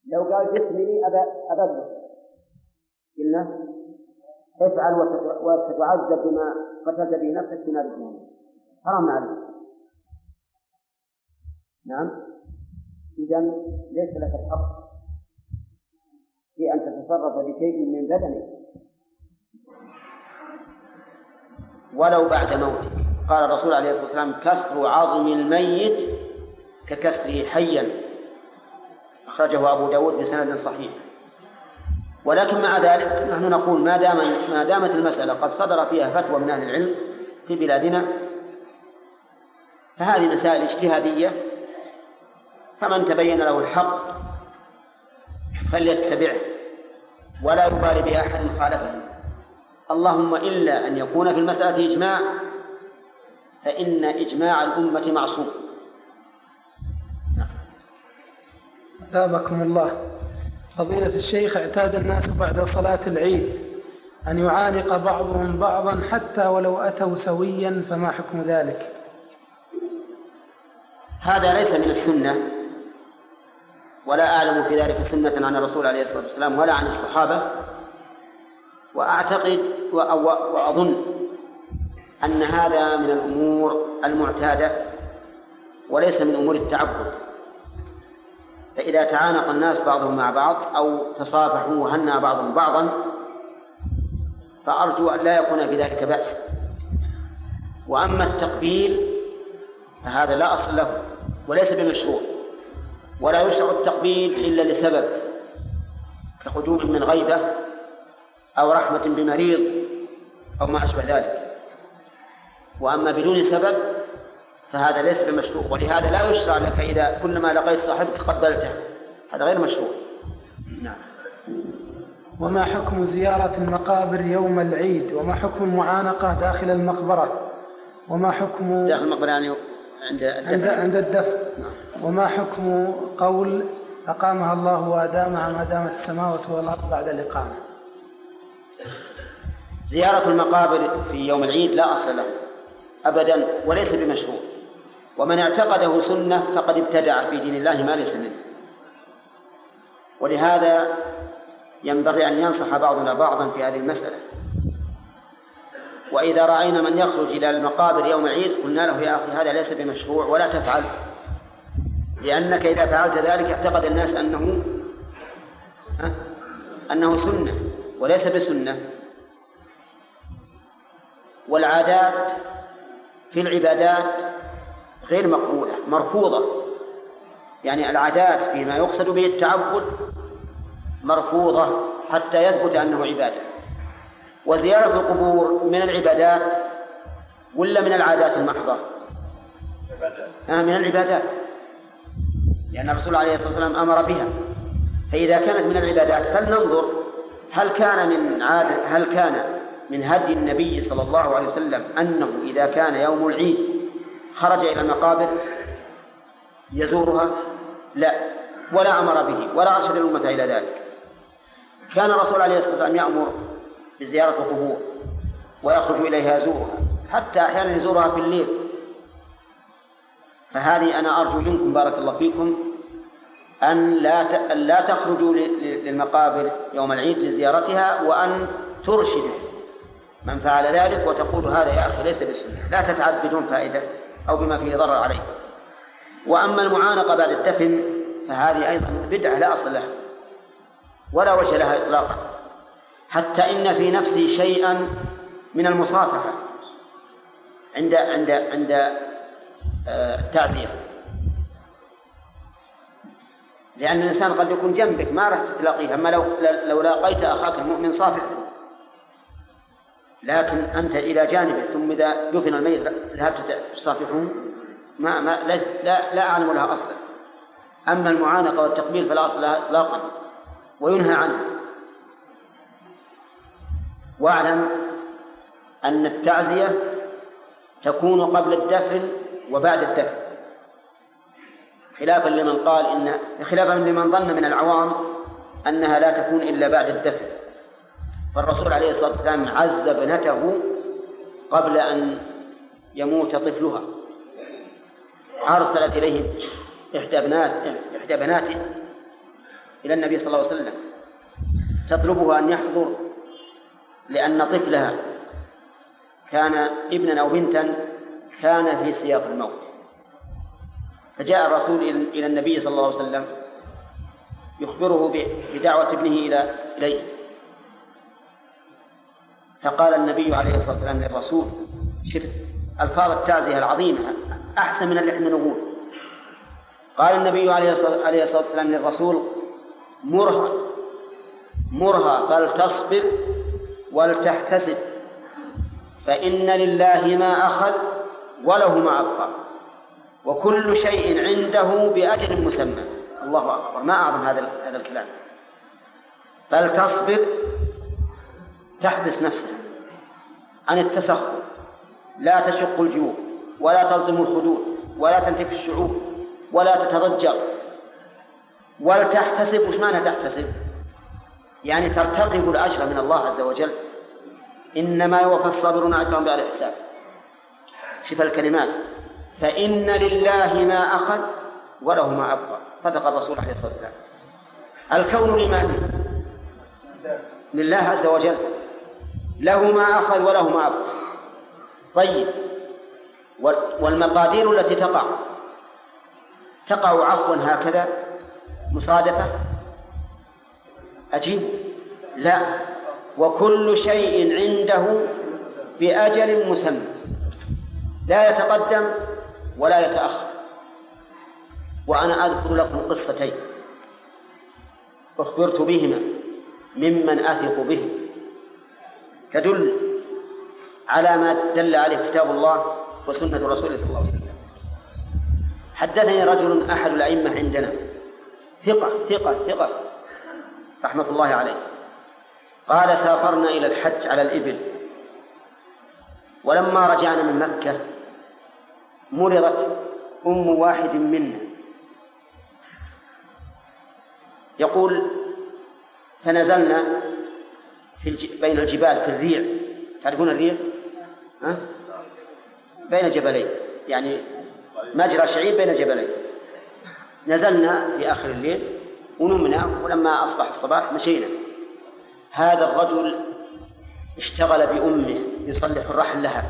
لو قال جسمي لي أبلغ قلنا افعل وستعذب بما قتلت به نفسك في نار جهنم، حرام عليك. نعم، إذن ليس لك الحق في أن تتصرف بشيء من بدنك ولو بعد موته. قال الرسول عليه الصلاة والسلام: كسر عظم الميت ككسره حيا، أخرجه أبو داود بسند صحيح. ولكن مع ذلك نحن نقول ما دامت المسألة قد صدر فيها فتوى من أهل العلم في بلادنا، فهذه مسائل اجتهادية، فمن تبين له الحق فليتبعه ولا يبالي بأحد خالفه، اللهم إلا أن يكون في المسألة إجماع، فإن إجماع الأمة معصوم. أثابكم الله. فضيلة الشيخ، اعتاد الناس بعد صلاة العيد أن يعانق بعضهم بعضا حتى ولو أتوا سويا، فما حكم ذلك؟ هذا ليس من السنة، ولا أعلم في ذلك سنة عن الرسول عليه الصلاة والسلام ولا عن الصحابة، وأعتقد وأظن أن هذا من الأمور المعتادة وليس من أمور التعبد. فإذا تعانق الناس بعضهم مع بعض أو تصافحوا وهنأ بعضهم بعضا فأرجو أن لا يكون في ذلك بأس. وأما التقبيل فهذا لا أصل له وليس بمشروع، ولا يشرع التقبيل إلا لسبب كقدوم من غيبة أو رحمة بمريض أو ما أشبه ذلك. وأما بدون سبب فهذا ليس بمشروع، ولهذا لا يشرع لك إذا كلما لقيت صاحبك قبلته، هذا غير مشروع. نعم. وما حكم زيارة المقابر يوم العيد؟ وما حكم المعانقة داخل المقبرة؟ وما حكم داخل المقبرة يعني عند الدفن؟ وما حكم قول أقامها الله وأدامها ما دامت السماوات والأرض بعد الإقامة؟ زيارة المقابر في يوم العيد لا أصل له أبدا وليس بمشروع، ومن اعتقده سنة فقد ابتدع في دين الله ما ليس منه. ولهذا ينبغي أن ينصح بعضنا بعضا في هذه المسألة. وإذا رأينا من يخرج إلى المقابر يوم العيد قلنا له: يا أخي هذا ليس بمشروع ولا تفعل، لأنك إذا فعلت ذلك اعتقد الناس أنه سنة وليس بسنة. والعادات في العبادات غير مقبولة، مرفوضة. يعني العادات فيما يقصد به التعبد مرفوضة حتى يثبت أنه عبادة. وزيارة القبور من العبادات ولا من العادات المحضة؟ من العبادات، لأن الرسول عليه الصلاة والسلام أمر بها. فإذا كانت من العبادات فلننظر هل كان من هدي النبي صلى الله عليه وسلم أنه إذا كان يوم العيد خرج إلى المقابر يزورها؟ لا، ولا أمر به ولا أرشد الأمة إلى ذلك. كان الرسول عليه الصلاة والسلام يأمر بزيارة القبور ويخرج إليها يزورها، حتى أحيانا يزورها في الليل. فهذه أنا أرجو منكم بارك الله فيكم أن لا تخرجوا للمقابر يوم العيد لزيارتها، وأن ترشدوا من فعل ذلك وتقول: هذا يا أخي ليس بالسنة، لا تتعب بدون فائدة أو بما فيه ضرر عليه. وأما المعانقة بعد الدفن فهذه أيضا بدعة لا أصل لها ولا وجه لها إطلاقا، حتى إن في نفسي شيئا من المصافحة عند التعزية، لأن الإنسان قد يكون جنبك ما راح تتلاقيه، أما لو لاقيت أخاك المؤمن صافحه، لكن أنت إلى جانبه ثم إذا دفن الميت ذهبت تصافحه لا أعلم لها أصلا. أما المعانقة والتقبيل فلا أصل لها إطلاقا وينهى عنها. واعلم أن التعزية تكون قبل الدفن وبعد الدفن، خلافا لمن ظن من العوام أنها لا تكون إلا بعد الدفن. فالرسول عليه الصلاة والسلام عز ابنته قبل أن يموت طفلها، أرسلت إليه إحدى بناته إلى النبي صلى الله عليه وسلم تطلبه أن يحضر لأن طفلها كان ابنا أو بنتا كان في سياق الموت، فجاء الرسول إلى النبي صلى الله عليه وسلم يخبره بدعوة ابنه إليه، فقال النبي عليه الصلاة والسلام للرسول: شوف ألفاظ التعزية العظيمة أحسن من اللي احنا نقول. قال النبي عليه الصلاة والسلام للرسول: مرها فلتصبر ولتحتسب، فإن لله ما أخذ وله ما أبقى، وكل شيء عنده بأجل مسمى. الله أكبر، ما أعظم هذا الكلام. فلتصبر، تحبس نفسها عن التسخط، لا تشق الجيوب ولا تلطم الخدود ولا تنتف الشعوب ولا تتضجر. ولتحتسب، وش معنى تحتسب؟ يعني ترتقب الأجر من الله عز وجل، إنما يوفى الصابرون أجرهم بغير حساب. شوف الكلمات، فإن لله ما أخذ وله ما أبقى. صدق الرسول عليه الصلاة والسلام. الكون لمن؟ لله عز وجل، له ما أخذ وله ما أبقى. طيب، والمقادير التي تقع عفوا هكذا مصادفة؟ أجيب: لا، وكل شيء عنده بأجل مسمى، لا يتقدم ولا يتأخر. وأنا أذكر لكم قصتين أخبرت بهما ممن أثق به، تدل على ما دل عليه كتاب الله وسنة رسوله صلى الله عليه وسلم. حدثني رجل أحد الأئمة عندنا، ثقة رحمة الله عليه، قال: سافرنا إلى الحج على الإبل، ولما رجعنا من مكة مرضت أم واحد منا. يقول: فنزلنا بين الجبال في الريع، تعرفون الريع؟ بين جبلين، يعني مجرى شعيب بين جبلين. نزلنا في آخر الليل ونمنا، ولما أصبح الصباح مشينا. هذا الرجل اشتغل بأمه يصلح الرحل لها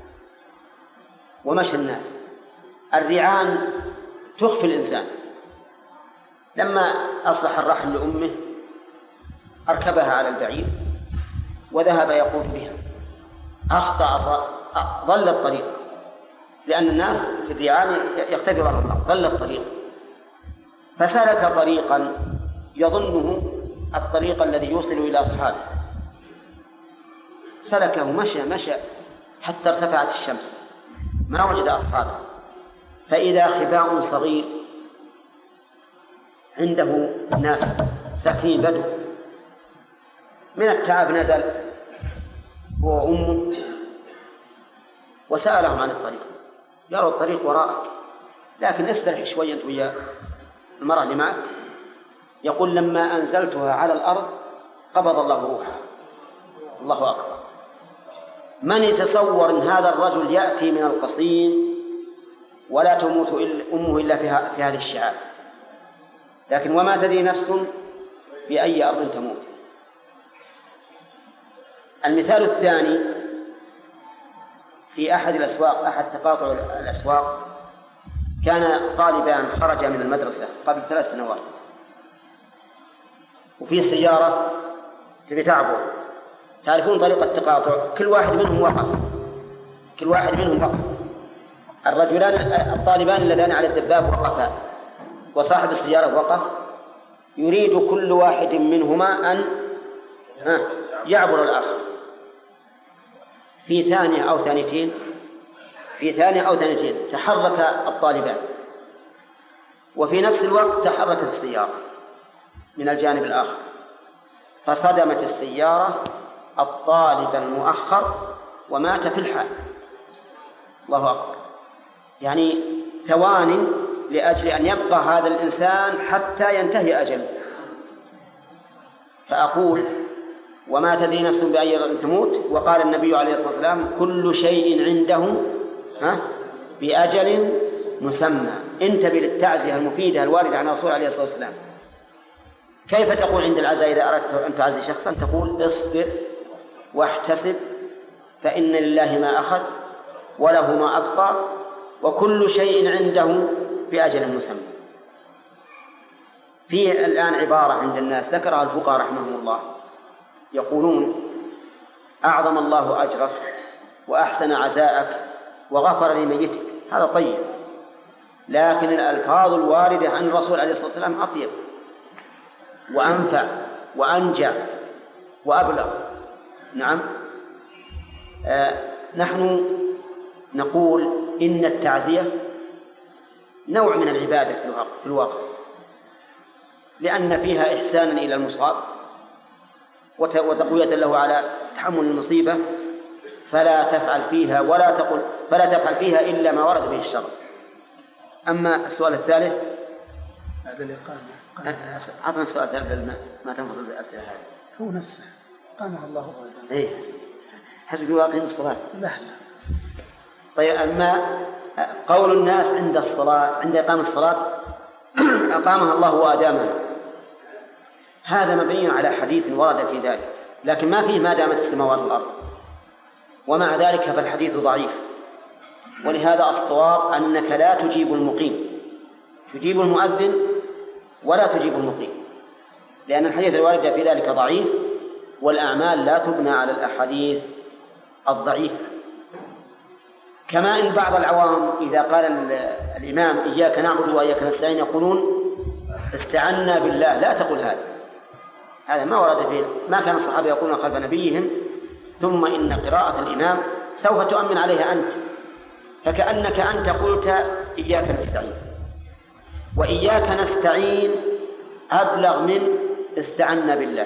ومشى الناس. الريعان تخفي الإنسان. لما أصلح الرحل لأمه أركبها على البعير وذهب يقود بها، أخطأ، ضل الطريق، لأن الناس في الريعان يختبرون الله، ضل الطريق، فسلك طريقا يظنه الطريق الذي يوصل إلى أصحابه، سلكه، مشى حتى ارتفعت الشمس، ما وجد أصحابه، فإذا خباء صغير عنده ناس ساكنين بدو، من التعب نزل هو وأمه وسألهم عن الطريق، قالوا: الطريق وراءك، لكن استرح شوية أنت ويا المرأة اللي معك. يقول: لما أنزلتها على الأرض قبض الله روحها. الله أكبر. من يتصور أن هذا الرجل يأتي من القصيم ولا تموت أمه إلا في هذه الشعاب، لكن وما تدري نفس بأي أرض تموت. المثال الثاني في أحد الأسواق، أحد تقاطع الأسواق، كان طالبان خرجا من المدرسة قبل 3 سنوات، وفي سيارة تبي تعبر. تعرفون طريقة التقاطع، كل واحد منهم وقف. الرجلان الطالبان اللذان على الدباب وقفا، وصاحب السيارة وقف، يريد كل واحد منهما أن يعبر الآخر. في ثانية أو ثانيتين تحرك الطالبان، وفي نفس الوقت تحركت السيارة من الجانب الآخر، فصدمت السيارة الطالب المؤخر ومات في الحال. الله أكبر. يعني ثوان لأجل أن يبقى هذا الإنسان حتى ينتهي أجله. فأقول: وما تدري نفس بأي أرض تموت. وقال النبي عليه الصلاة والسلام: كل شيء عنده بأجل مسمى. انتبه للتعزية المفيدة الواردة عن الرسول عليه الصلاة والسلام. كيف تقول عند العزاء إذا أردت أن تعزي شخصا؟ تقول اصبر واحتسب فإن لله ما أخذ وله ما أبقى وكل شيء عنده بأجل مسمى. فيه الآن عبارة عند الناس ذكرها الفقهاء رحمهم الله، يقولون أعظم الله أجرك وأحسن عزاءك وغفر لميتك. هذا طيب، لكن الألفاظ الواردة عن الرسول عليه الصلاة والسلام أطيب وأنفع وأنجع وأبلغ. نعم. نحن نقول إن التعزية نوع من العبادة في الواقع، لأن فيها إحسانا إلى المصاب وتقوية له على تحمل المصيبة، فلا تفعل فيها إلا ما ورد به الشرع. أما السؤال الثالث هذا الإقامة. أعطنا السؤال الثالث ما تنفض الأسئلة هذه. هو نفسه قامها الله غيره. إيه حسب يقيم الصلاة. لا. طيب، أما قول الناس عند الصلاة عند إقام الصلاة أقامها الله وأدامها، هذا مبني على حديث ورد في ذلك، لكن ما فيه ما دامت السماوات والأرض، ومع ذلك فالحديث ضعيف. ولهذا الصواب أنك لا تجيب المقيم، تجيب المؤذن ولا تجيب المقيم، لأن الحديث الوارد في ذلك ضعيف، والأعمال لا تبنى على الأحاديث الضعيفة. كما إن بعض العوام إذا قال الإمام إياك نعبد وإياك نستعين يقولون استعنا بالله. لا تقول هذا ما ورد فيه، ما كان الصحابة يقولون خلف نبيهم ثم إن قراءة الإمام سوف تؤمن عليها أنت، فكأنك أنت قلت إياك نستعين، وإياك نستعين أبلغ من استعنا بالله.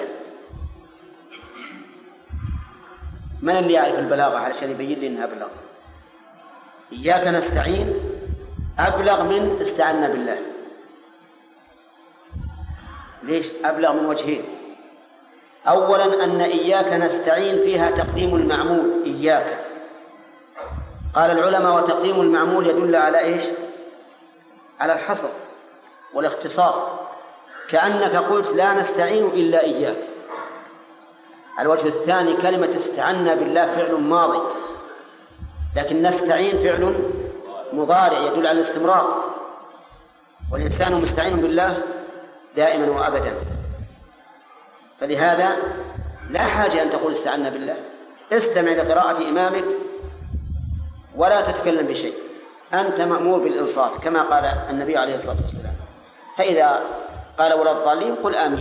من اللي يعرف البلاغة علشان يبين لي إنها أبلغ؟ إياك نستعين أبلغ من استعنا بالله. ليش؟ أبلغ من وجهين. أولا أن إياك نستعين فيها تقديم المعمول إياك، قال العلماء وتقديم المعمول يدل على إيش؟ على الحصر والاختصاص، كأنك قلت لا نستعين إلا إياك. الوجه الثاني كلمة استعنا بالله فعل ماضي، لكن نستعين فعل مضارع يدل على الاستمرار، والإنسان مستعين بالله دائما وأبدا. فلهذا لا حاجة أن تقول استعنا بالله، استمع لقراءة إمامك ولا تتكلم بشيء، أنت مأمور بالإنصات كما قال النبي عليه الصلاة والسلام، فإذا قال ولا الضالين قل آمين.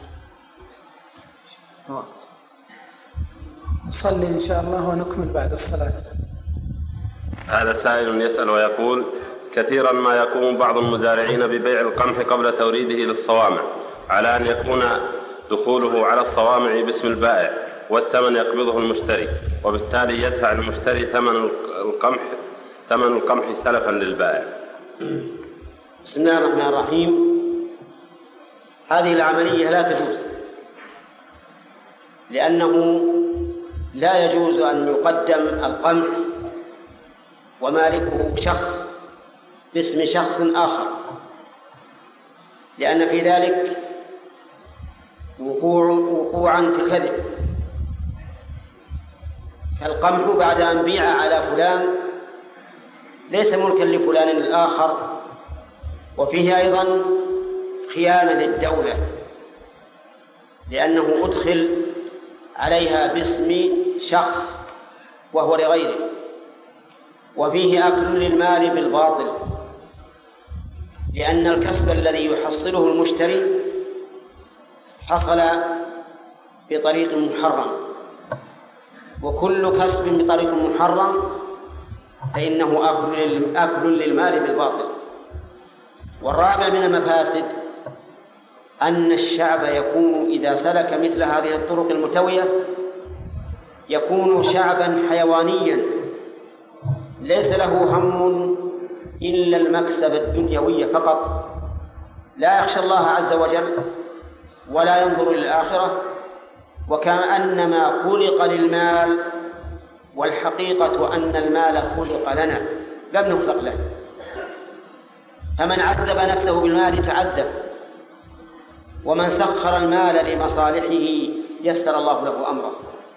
نصلي إن شاء الله ونكمل بعد الصلاة. هذا سائل يسأل ويقول: كثيرا ما يقوم بعض المزارعين ببيع القمح قبل توريده للصوامع، على أن يكون دخوله على الصوامع باسم البائع والثمن يقبضه المشتري، وبالتالي يدفع المشتري ثمن القمح سلفا للبائع. بسم الله الرحمن الرحيم. هذه العملية لا تجوز، لأنه لا يجوز أن يقدم القمح ومالكه شخص باسم شخص آخر، لأن في ذلك وقوعا في الكذب. فالقمح بعد أن بيع على فلان ليس ملكا لفلان الآخر، وفيه أيضا خيانة للدولة، لأنه أدخل عليها باسم شخص وهو لغيره، وفيه أكل للمال بالباطل، لأن الكسب الذي يحصله المشتري حصل بطريق محرم، وكل كسب بطريق محرم فإنه أكل للمال بالباطل. والرابع من المفاسد أن الشعب يكون إذا سلك مثل هذه الطرق المتوية يكون شعبا حيوانيا ليس له هم إلا المكسب الدنيوي فقط، لا يخشى الله عز وجل ولا ينظر للآخرة، وكأنما خلق للمال، والحقيقة أن المال خلق لنا لم نخلق له. فمن عذب نفسه بالمال تعذب، ومن سخر المال لمصالحه يسر الله له أمره.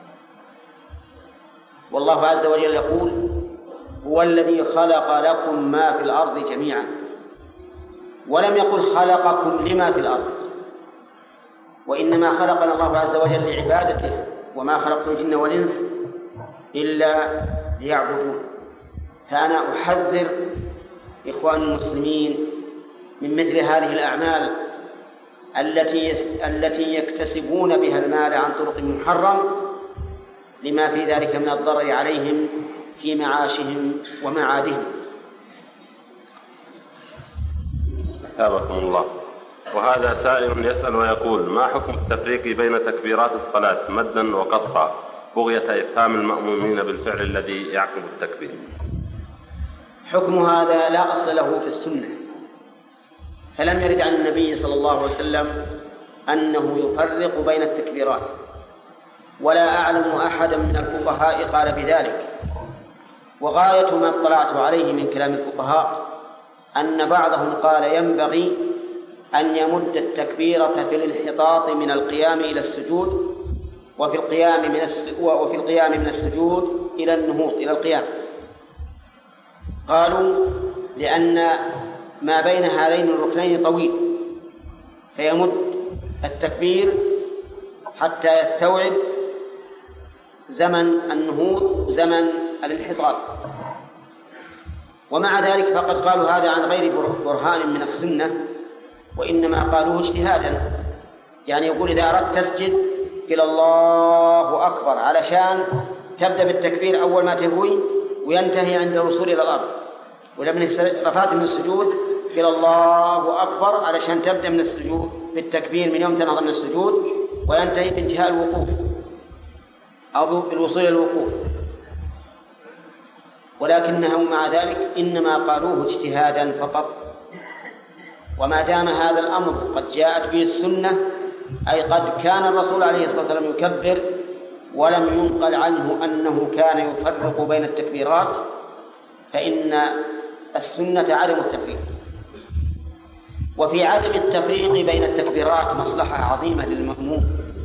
والله عز وجل يقول: هو الذي خلق لكم ما في الأرض جميعا، ولم يقل خلقكم لما في الأرض، وإنما خلقنا الله عز وجل لعبادته، وما خلقت الجن والإنس إلا ليعبدون. فأنا أحذر إخوان المسلمين من مثل هذه الأعمال التي يكتسبون بها المال عن طرق محرم، لما في ذلك من الضرر عليهم في معاشهم ومعادهم. أثابكم الله. وهذا سائل يسأل ويقول: ما حكم التفريق بين تكبيرات الصلاة مدا وقصرا بغية إفهام المأمومين بالفعل الذي يعقب التكبير؟ حكم هذا لا أصل له في السنة، فلم يرد عن النبي صلى الله عليه وسلم أنه يفرق بين التكبيرات، ولا أعلم أحدا من الفقهاء قال بذلك. وغاية ما اطلعت عليه من كلام الفقهاء أن بعضهم قال ينبغي أن يمد التكبيرة في الانحطاط من القيام إلى السجود، وفي القيام من السجود إلى النهوض إلى القيام. قالوا لأن ما بين هذين الركنين طويل، فيمد التكبير حتى يستوعب زمن النهوض وزمن الانحطاط. ومع ذلك فقد قالوا هذا عن غير برهان من السنة، وإنما قالوه اجتهادا. يعني يقول إذا أردت تسجد إلى الله أكبر علشان تبدأ بالتكبير أول ما تهوي وينتهي عند الوصول إلى الأرض، ولما رفعت من السجود إلى الله أكبر علشان تبدأ من السجود بالتكبير من يوم تنهض من السجود وينتهي بانتهاء الوقوف أو بالوصول إلى الوقوف. ولكنهم مع ذلك إنما قالوه اجتهادا فقط. وما دام هذا الأمر قد جاءت به السنة، أي قد كان الرسول عليه الصلاة والسلام يكبر ولم ينقل عنه أنه كان يفرق بين التكبيرات، فإن السنة عدم التفريق. وفي عدم التفريق بين التكبيرات مصلحة عظيمة للمأموم،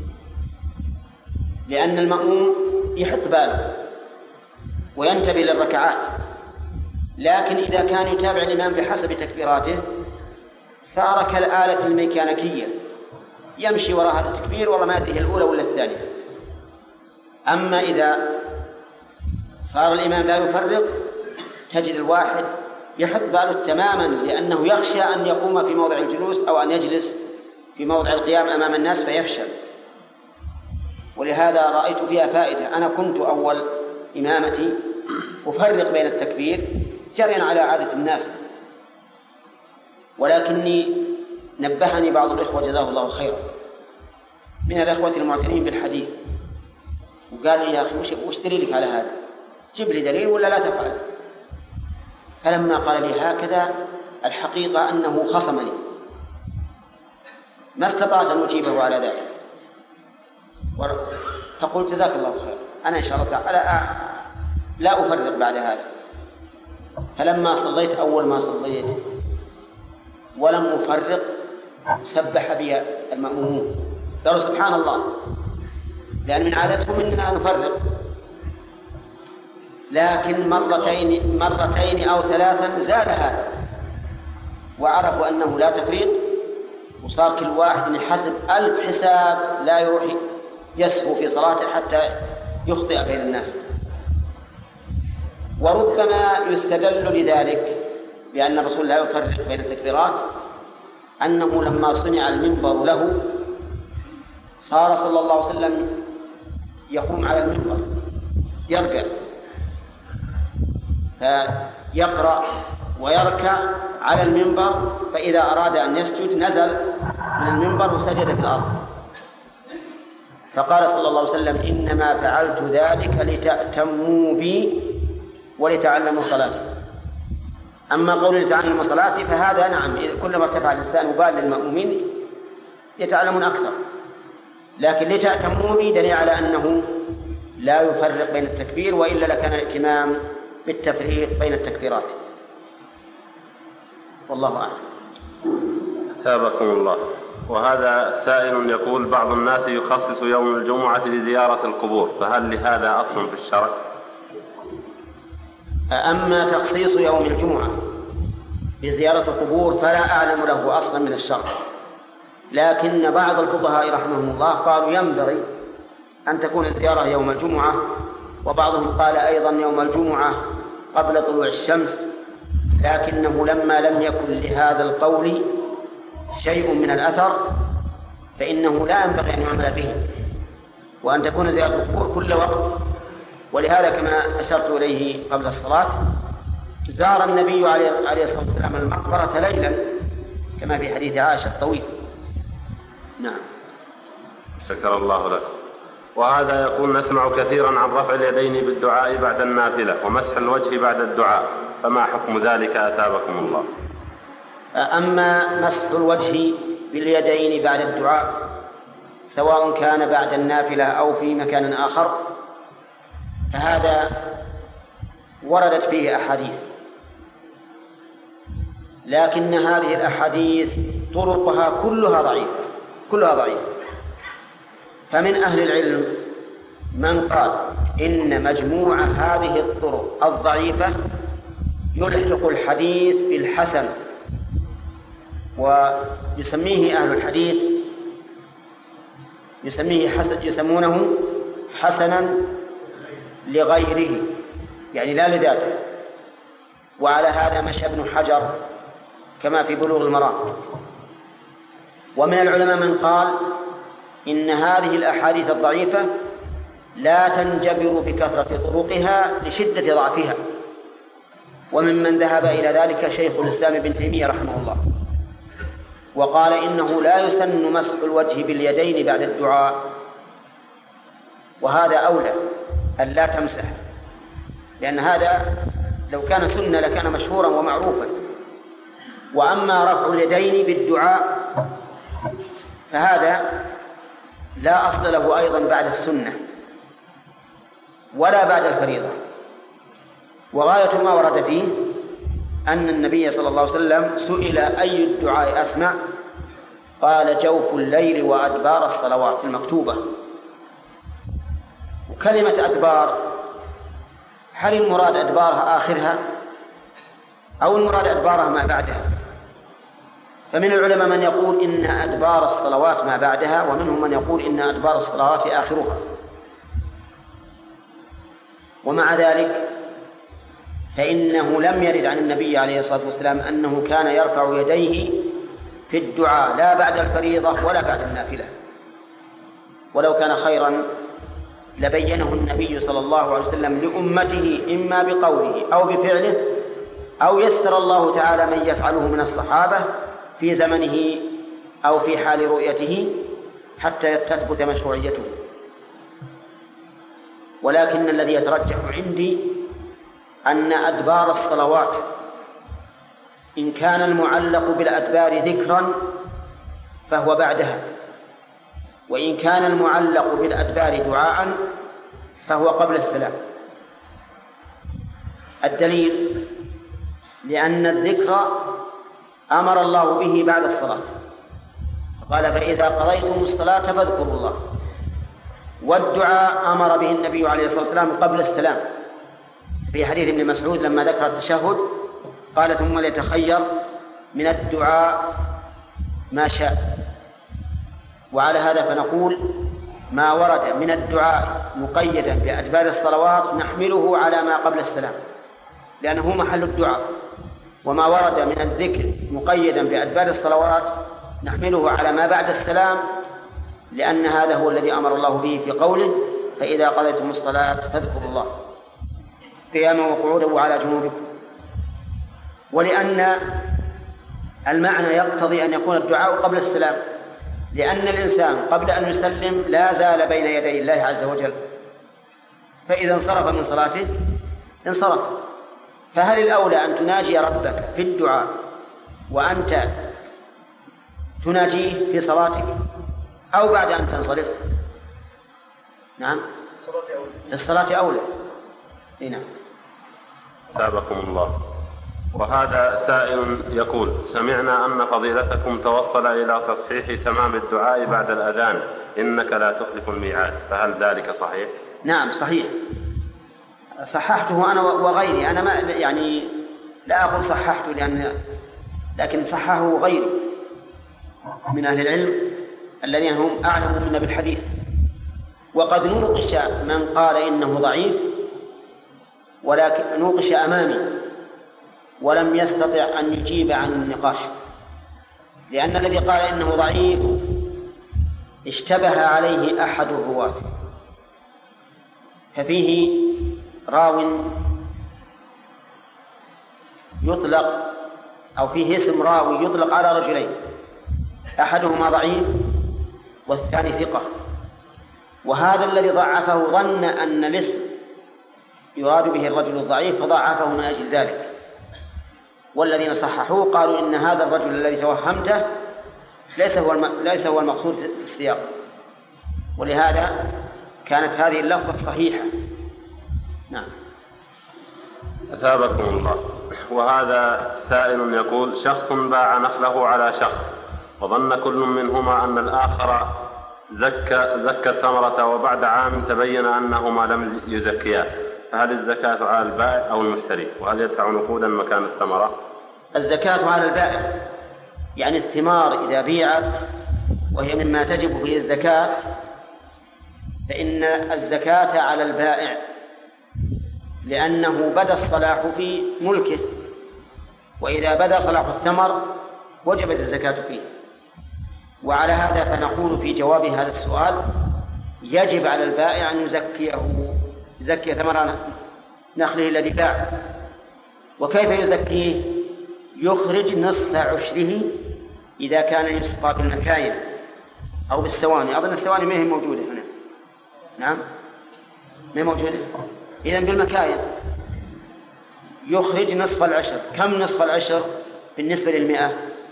لأن المأموم يحط باله وينتبه للركعات، لكن إذا كان يتابع الإمام بحسب تكبيراته صار كالآلة الميكانيكية يمشي وراء هذا التكبير والله ما يدري الأولى ولا الثانية. أما إذا صار الإمام لا يفرق تجد الواحد يحط باله تماما، لأنه يخشى أن يقوم في موضع الجلوس أو أن يجلس في موضع القيام أمام الناس فيفشل. ولهذا رأيت فيها فائدة. أنا كنت أول إمامتي أفرق بين التكبير جريا على عادة الناس، ولكني نبهني بعض الإخوة جزاه الله خيرا من الإخوة المعتنين بالحديث، وقال لي: يا أخي وش دليلك على هذا؟ جيب لي دليل ولا لا تفعل. فلما قال لي هكذا الحقيقة أنه خصمني، ما استطعت أن أجيبه على ذلك، فقلت: جزاك الله خير، أنا إن شاء الله تعالى لا أفرق بعد هذا. فلما صليت أول ما صليت ولم أفرق سبح بي المأمومون، قالوا: سبحان الله، لأن من عادتهم أننا نفرق. لكن مرتين أو ثلاثا زاد هذا وعرفوا أنه لا تفريق، وصار كل واحد يحسب 1000 حساب لا يروح يسهو في صلاته حتى يخطئ بين الناس. وربما يستدل لذلك بأن الرسول لا يفرق بين التكبيرات أنه لما صنع المنبر له صار صلى الله عليه وسلم يقوم على المنبر يركع، فيقرأ ويركع على المنبر، فإذا أراد أن يسجد نزل من المنبر وسجد في الأرض. فقال صلى الله عليه وسلم: إنما فعلت ذلك لتأتموا بي ولتعلموا صلاتي. أما قول لتعلموا صلاتي فهذا نعم، كلما ارتفع الإنسان وبال للمأمومين يتعلمون أكثر، لكن لتأتموا بي دليل على أنه لا يفرق بين التكبير، وإلا لكان الاهتمام بالتفريق بين التكبيرات. والله أعلم. أثابكم الله. وهذا سائل يقول بعض الناس يخصص يوم الجمعة لزيارة القبور، فهل لهذا أصل في الشرع؟ أما تخصيص يوم الجمعة بزيارة القبور فلا أعلم له أصلا من الشرع، لكن بعض الفقهاء رحمهم الله قالوا ينبغي أن تكون الزيارة يوم الجمعة، وبعضهم قال أيضا يوم الجمعة قبل طلوع الشمس، لكنه لما لم يكن لهذا القول شيء من الأثر فإنه لا ينبغي أن يعمل به، وأن تكون زيارة القبور كل وقت. ولهذا كما أشرت إليه قبل الصلاة زار النبي عليه الصلاة والسلام المقبرة ليلا كما في حديث عائشة الطويل. نعم. شكر الله لك. وهذا يقول نسمع كثيرا عن رفع اليدين بالدعاء بعد النافلة ومسح الوجه بعد الدعاء، فما حكم ذلك أثابكم الله؟ أما مسح الوجه باليدين بعد الدعاء سواء كان بعد النافلة أو في مكان آخر فهذا وردت فيه أحاديث، لكن هذه الأحاديث طرقها كلها ضعيفة. فمن أهل العلم من قال إن مجموع هذه الطرق الضعيفة يلحق الحديث بالحسن، ويسميه أهل الحديث يسمونه حسنا لغيره، يعني لا لذاته. وعلى هذا مشى ابن حجر كما في بلوغ المرام. ومن العلماء من قال إن هذه الأحاديث الضعيفة لا تنجبر بكثرة طرقها لشدة ضعفها، وممن ذهب إلى ذلك شيخ الإسلام ابن تيمية رحمه الله، وقال إنه لا يسن مسح الوجه باليدين بعد الدعاء، وهذا أولى أن لا تمسح، لأن هذا لو كان سنة لكان مشهورا ومعروفا. وأما رفع اليدين بالدعاء فهذا لا أصل له أيضا بعد السنة ولا بعد الفريضة. وغاية ما ورد فيه أن النبي صلى الله عليه وسلم سئل أي الدعاء أسمع، قال جوف الليل وأدبار الصلوات المكتوبة. وكلمة أدبار هل المراد أدبارها آخرها أو المراد أدبارها ما بعدها؟ فمن العلماء من يقول إن أدبار الصلوات ما بعدها، ومنهم من يقول إن أدبار الصلوات آخرها. ومع ذلك فإنه لم يرد عن النبي عليه الصلاة والسلام أنه كان يرفع يديه في الدعاء لا بعد الفريضة ولا بعد النافلة، ولو كان خيرا لبينه النبي صلى الله عليه وسلم لأمته إما بقوله أو بفعله، أو يسر الله تعالى من يفعله من الصحابة في زمنه أو في حال رؤيته حتى تثبت مشروعيته. ولكن الذي يترجح عندي أن أدبار الصلوات إن كان المعلق بالأدبار ذكرا فهو بعدها، وإن كان المعلق بالأدبار دعاء فهو قبل السلام. الدليل لأن الذكر أمر الله به بعد الصلاة، قال فإذا قضيتم الصلاة فاذكروا الله، والدعاء أمر به النبي عليه الصلاة والسلام قبل السلام في حديث ابن مسعود لما ذكر التشهد قال ثم ليتخير من الدعاء ما شاء. وعلى هذا فنقول ما ورد من الدعاء مقيدا بأدبار الصلوات نحمله على ما قبل السلام لأنه محل الدعاء، وما ورد من الذكر مقيدا بأدبار الصلوات نحمله على ما بعد السلام، لأن هذا هو الذي أمر الله به في قوله فإذا قضيتم الصلاة فاذكروا الله قياما وقعودا وعلى جنوبكم. ولأن المعنى يقتضي أن يكون الدعاء قبل السلام، لأن الإنسان قبل أن يسلم لا زال بين يدي الله عز وجل، فإذا انصرف من صلاته انصرف. فهل الأولى أن تناجي ربك في الدعاء وأنت تناجيه في صلاتك أو بعد أن تنصرف؟ نعم الصلاة أولى. نعم. تابكم الله. وهذا سائل يقول: سمعنا أن فضيلتكم توصل إلى تصحيح تمام الدعاء بعد الأذان إنك لا تخلف الميعاد، فهل ذلك صحيح؟ نعم صحيح، صححته أنا وغيري. أنا ما يعني لا أقول صححته لكن صححه غيري من أهل العلم الذين هم أعلم منا بالحديث. وقد نوقش من قال إنه ضعيف، ولكن نوقش أمامي ولم يستطع أن يجيب عن النقاش، لأن الذي قال إنه ضعيف اشتبه عليه أحد الرواة، ففيه راو يطلق أو فيه اسم راوي يطلق على رجلين، أحدهما ضعيف والثاني ثقة، وهذا الذي ضعفه ظن أن الاسم يراد به الرجل الضعيف فضعفه من أجل ذلك، والذين صححوه قالوا إن هذا الرجل الذي توهمته ليس هو المقصود في السياق، ولهذا كانت هذه اللفظة صحيحة. نعم. أثابكم الله. وهذا سائل يقول: شخص باع نخله على شخص وظن كل منهما أن الآخر زكى الثمرة، وبعد عام تبين أنهما لم يزكياه، فهل الزكاة على البائع أو المشتري؟ وهل يدفع نقودا مكان الثمرة؟ الزكاة على البائع، يعني الثمار إذا بيعت وهي مما تجب فيه الزكاة فإن الزكاة على البائع، لأنه بدا الصلاح في ملكه، وإذا بدا صلاح الثمر وجبت الزكاة فيه. وعلى هذا فنقول في جواب هذا السؤال: يجب على البائع أن يزكي ثمر نخله الذي باع. وكيف يزكيه؟ يخرج نصف عشره إذا كان يسقى بالمكاين أو بالسواني. أظن السواني ما هي موجودة هنا. نعم ما هي موجودة. إذن بالمكاين يخرج نصف العشر. كم نصف العشر بالنسبة للمئة؟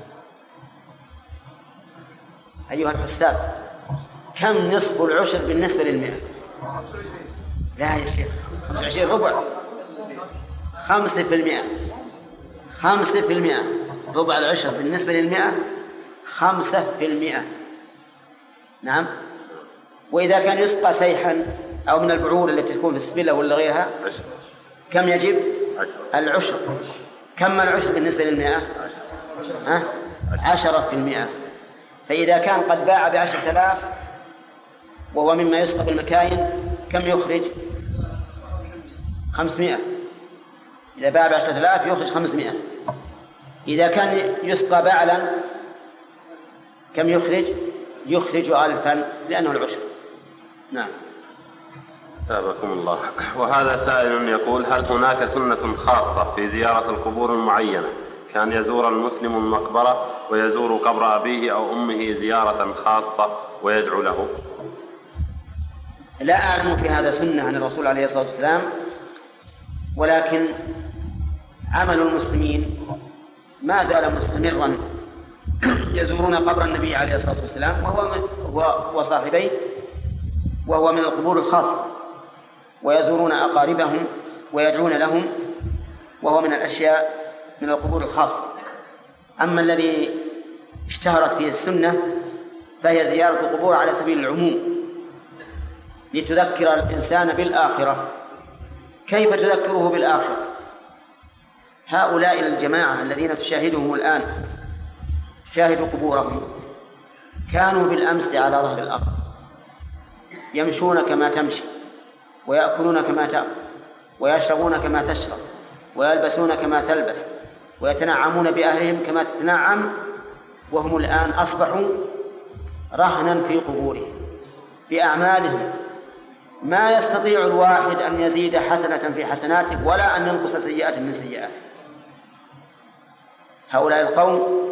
أيها الحساب، كم نصف العشر بالنسبة للمئة؟ لا يا شيخ، 25 ربع. 5%. ربع العشر بالنسبة للمئة 5%. نعم. وإذا كان يسقى سيحا أو من البعور التي تكون في السبلة ولا غيرها كم يجب؟ العشر. كم العشر بالنسبة للمئة؟ 10%. فإذا كان قد باع ب10,000 وهو مما يسقى بالمكاين كم يخرج؟ 500. إذا باع ب10,000 يخرج 500. إذا كان يسقى بعلا كم يخرج؟ يخرج 1000 لأنه العشر. نعم. أثابكم الله. وهذا سائل يقول: هل هناك سنة خاصة في زيارة القبور المعينة، كان يزور المسلم المقبرة ويزور قبر أبيه أو أمه زيارة خاصة ويدعو له؟ لا أعلم في هذا سنة عن الرسول عليه الصلاة والسلام، ولكن عمل المسلمين ما زال مستمرا، يزورون قبر النبي عليه الصلاة والسلام وصاحبيه، وهو من القبور الخاصة، ويزورون أقاربهم ويدعون لهم، وهو من الأشياء من القبور الخاصة. أما الذي اشتهرت فيه السنة فهي زيارة القبور على سبيل العموم لتذكر الإنسان بالآخرة. كيف تذكره بالآخرة؟ هؤلاء الجماعة الذين تشاهدهم الآن، تشاهد قبورهم، كانوا بالأمس على ظهر الأرض يمشون كما تمشي، ويأكلون كما تأكل، ويشربون كما تشرب، ويلبسون كما تلبس، ويتنعمون بأهلهم كما تتنعم، وهم الآن أصبحوا رهنا في قبورهم بأعمالهم. ما يستطيع الواحد أن يزيد حسنة في حسناته ولا أن ينقص سيئة من سيئاته. هؤلاء القوم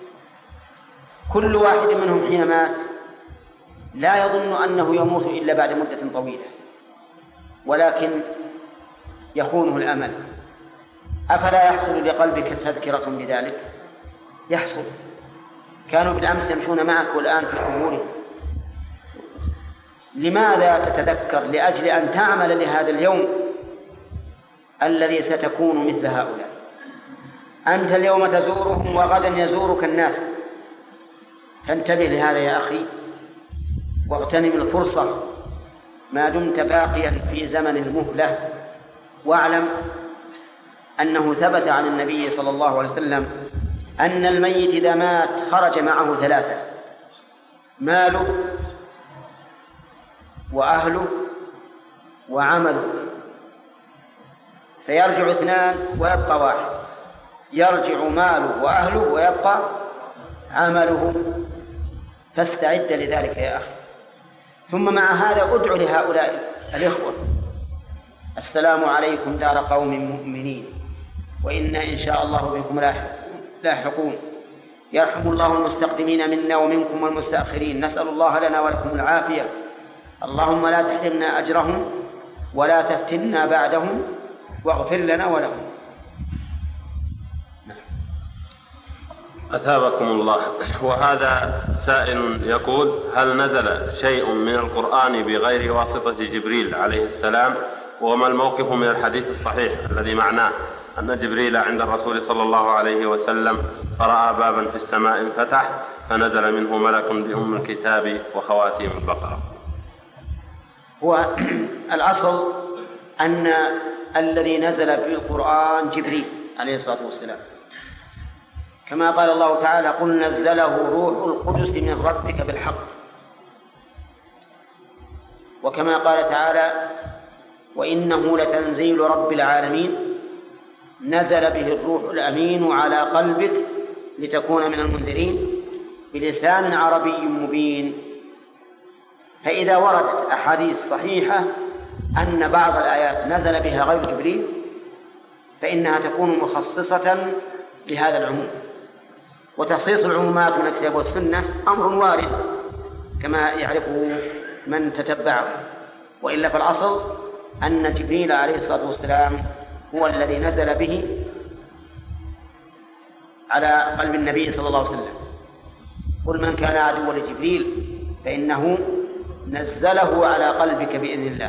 كل واحد منهم حين مات لا يظن أنه يموت إلا بعد مدة طويلة، ولكن يخونه الأمل. أفلا يحصل لقلبك تذكرة بذلك؟ يحصل. كانوا بالأمس يمشون معك والآن في قبورهم. لماذا تتذكر؟ لأجل أن تعمل لهذا اليوم الذي ستكون مثل هؤلاء. أنت اليوم تزورهم وغدا يزورك الناس، فانتبه لهذا يا أخي، واغتنم الفرصة ما دمت باقيا في زمن المهلة. واعلم أنه ثبت عن النبي صلى الله عليه وسلم أن الميت إذا مات خرج معه ثلاثة: ماله وأهله وعمله، فيرجع اثنان ويبقى واحد، يرجع ماله وأهله ويبقى عمله، فاستعد لذلك يا أخي. ثم مع هذا أدعو لهؤلاء الإخوة: السلام عليكم دار قوم مؤمنين وإنا إن شاء الله بكم لاحقون، يرحم الله المستقدمين منا ومنكم والمستأخرين، نسأل الله لنا ولكم العافية، اللهم لا تحرمنا أجرهم ولا تفتنا بعدهم واغفر لنا ولهم. أثابكم الله. وهذا سائل يقول: هل نزل شيء من القرآن بغير واسطة جبريل عليه السلام؟ وما الموقف من الحديث الصحيح الذي معناه أن جبريل عند الرسول صلى الله عليه وسلم فرأى بابا في السماء انفتح فنزل منه ملك بأم الكتاب وخواتيم البقرة؟ هو الأصل أن الذي نزل بالقرآن جبريل عليه الصلاة والسلام، كما قال الله تعالى: قل نزله روح القدس من ربك بالحق. وكما قال تعالى: وإنه لتنزيل رب العالمين نزل به الروح الأمين على قلبك لتكون من المنذرين بلسان عربي مبين. فإذا وردت أحاديث صحيحة أن بعض الآيات نزل بها غير جبريل فإنها تكون مخصصة لهذا العموم. وتخصيص العمومات من الكتاب والسنة أمر وارد كما يعرفه من تتبعه، وإلا فالأصل أن جبريل عليه الصلاة والسلام هو الذي نزل به على قلب النبي صلى الله عليه وسلم. قل من كان عدوا لجبريل فإنه نزله على قلبك بإذن الله.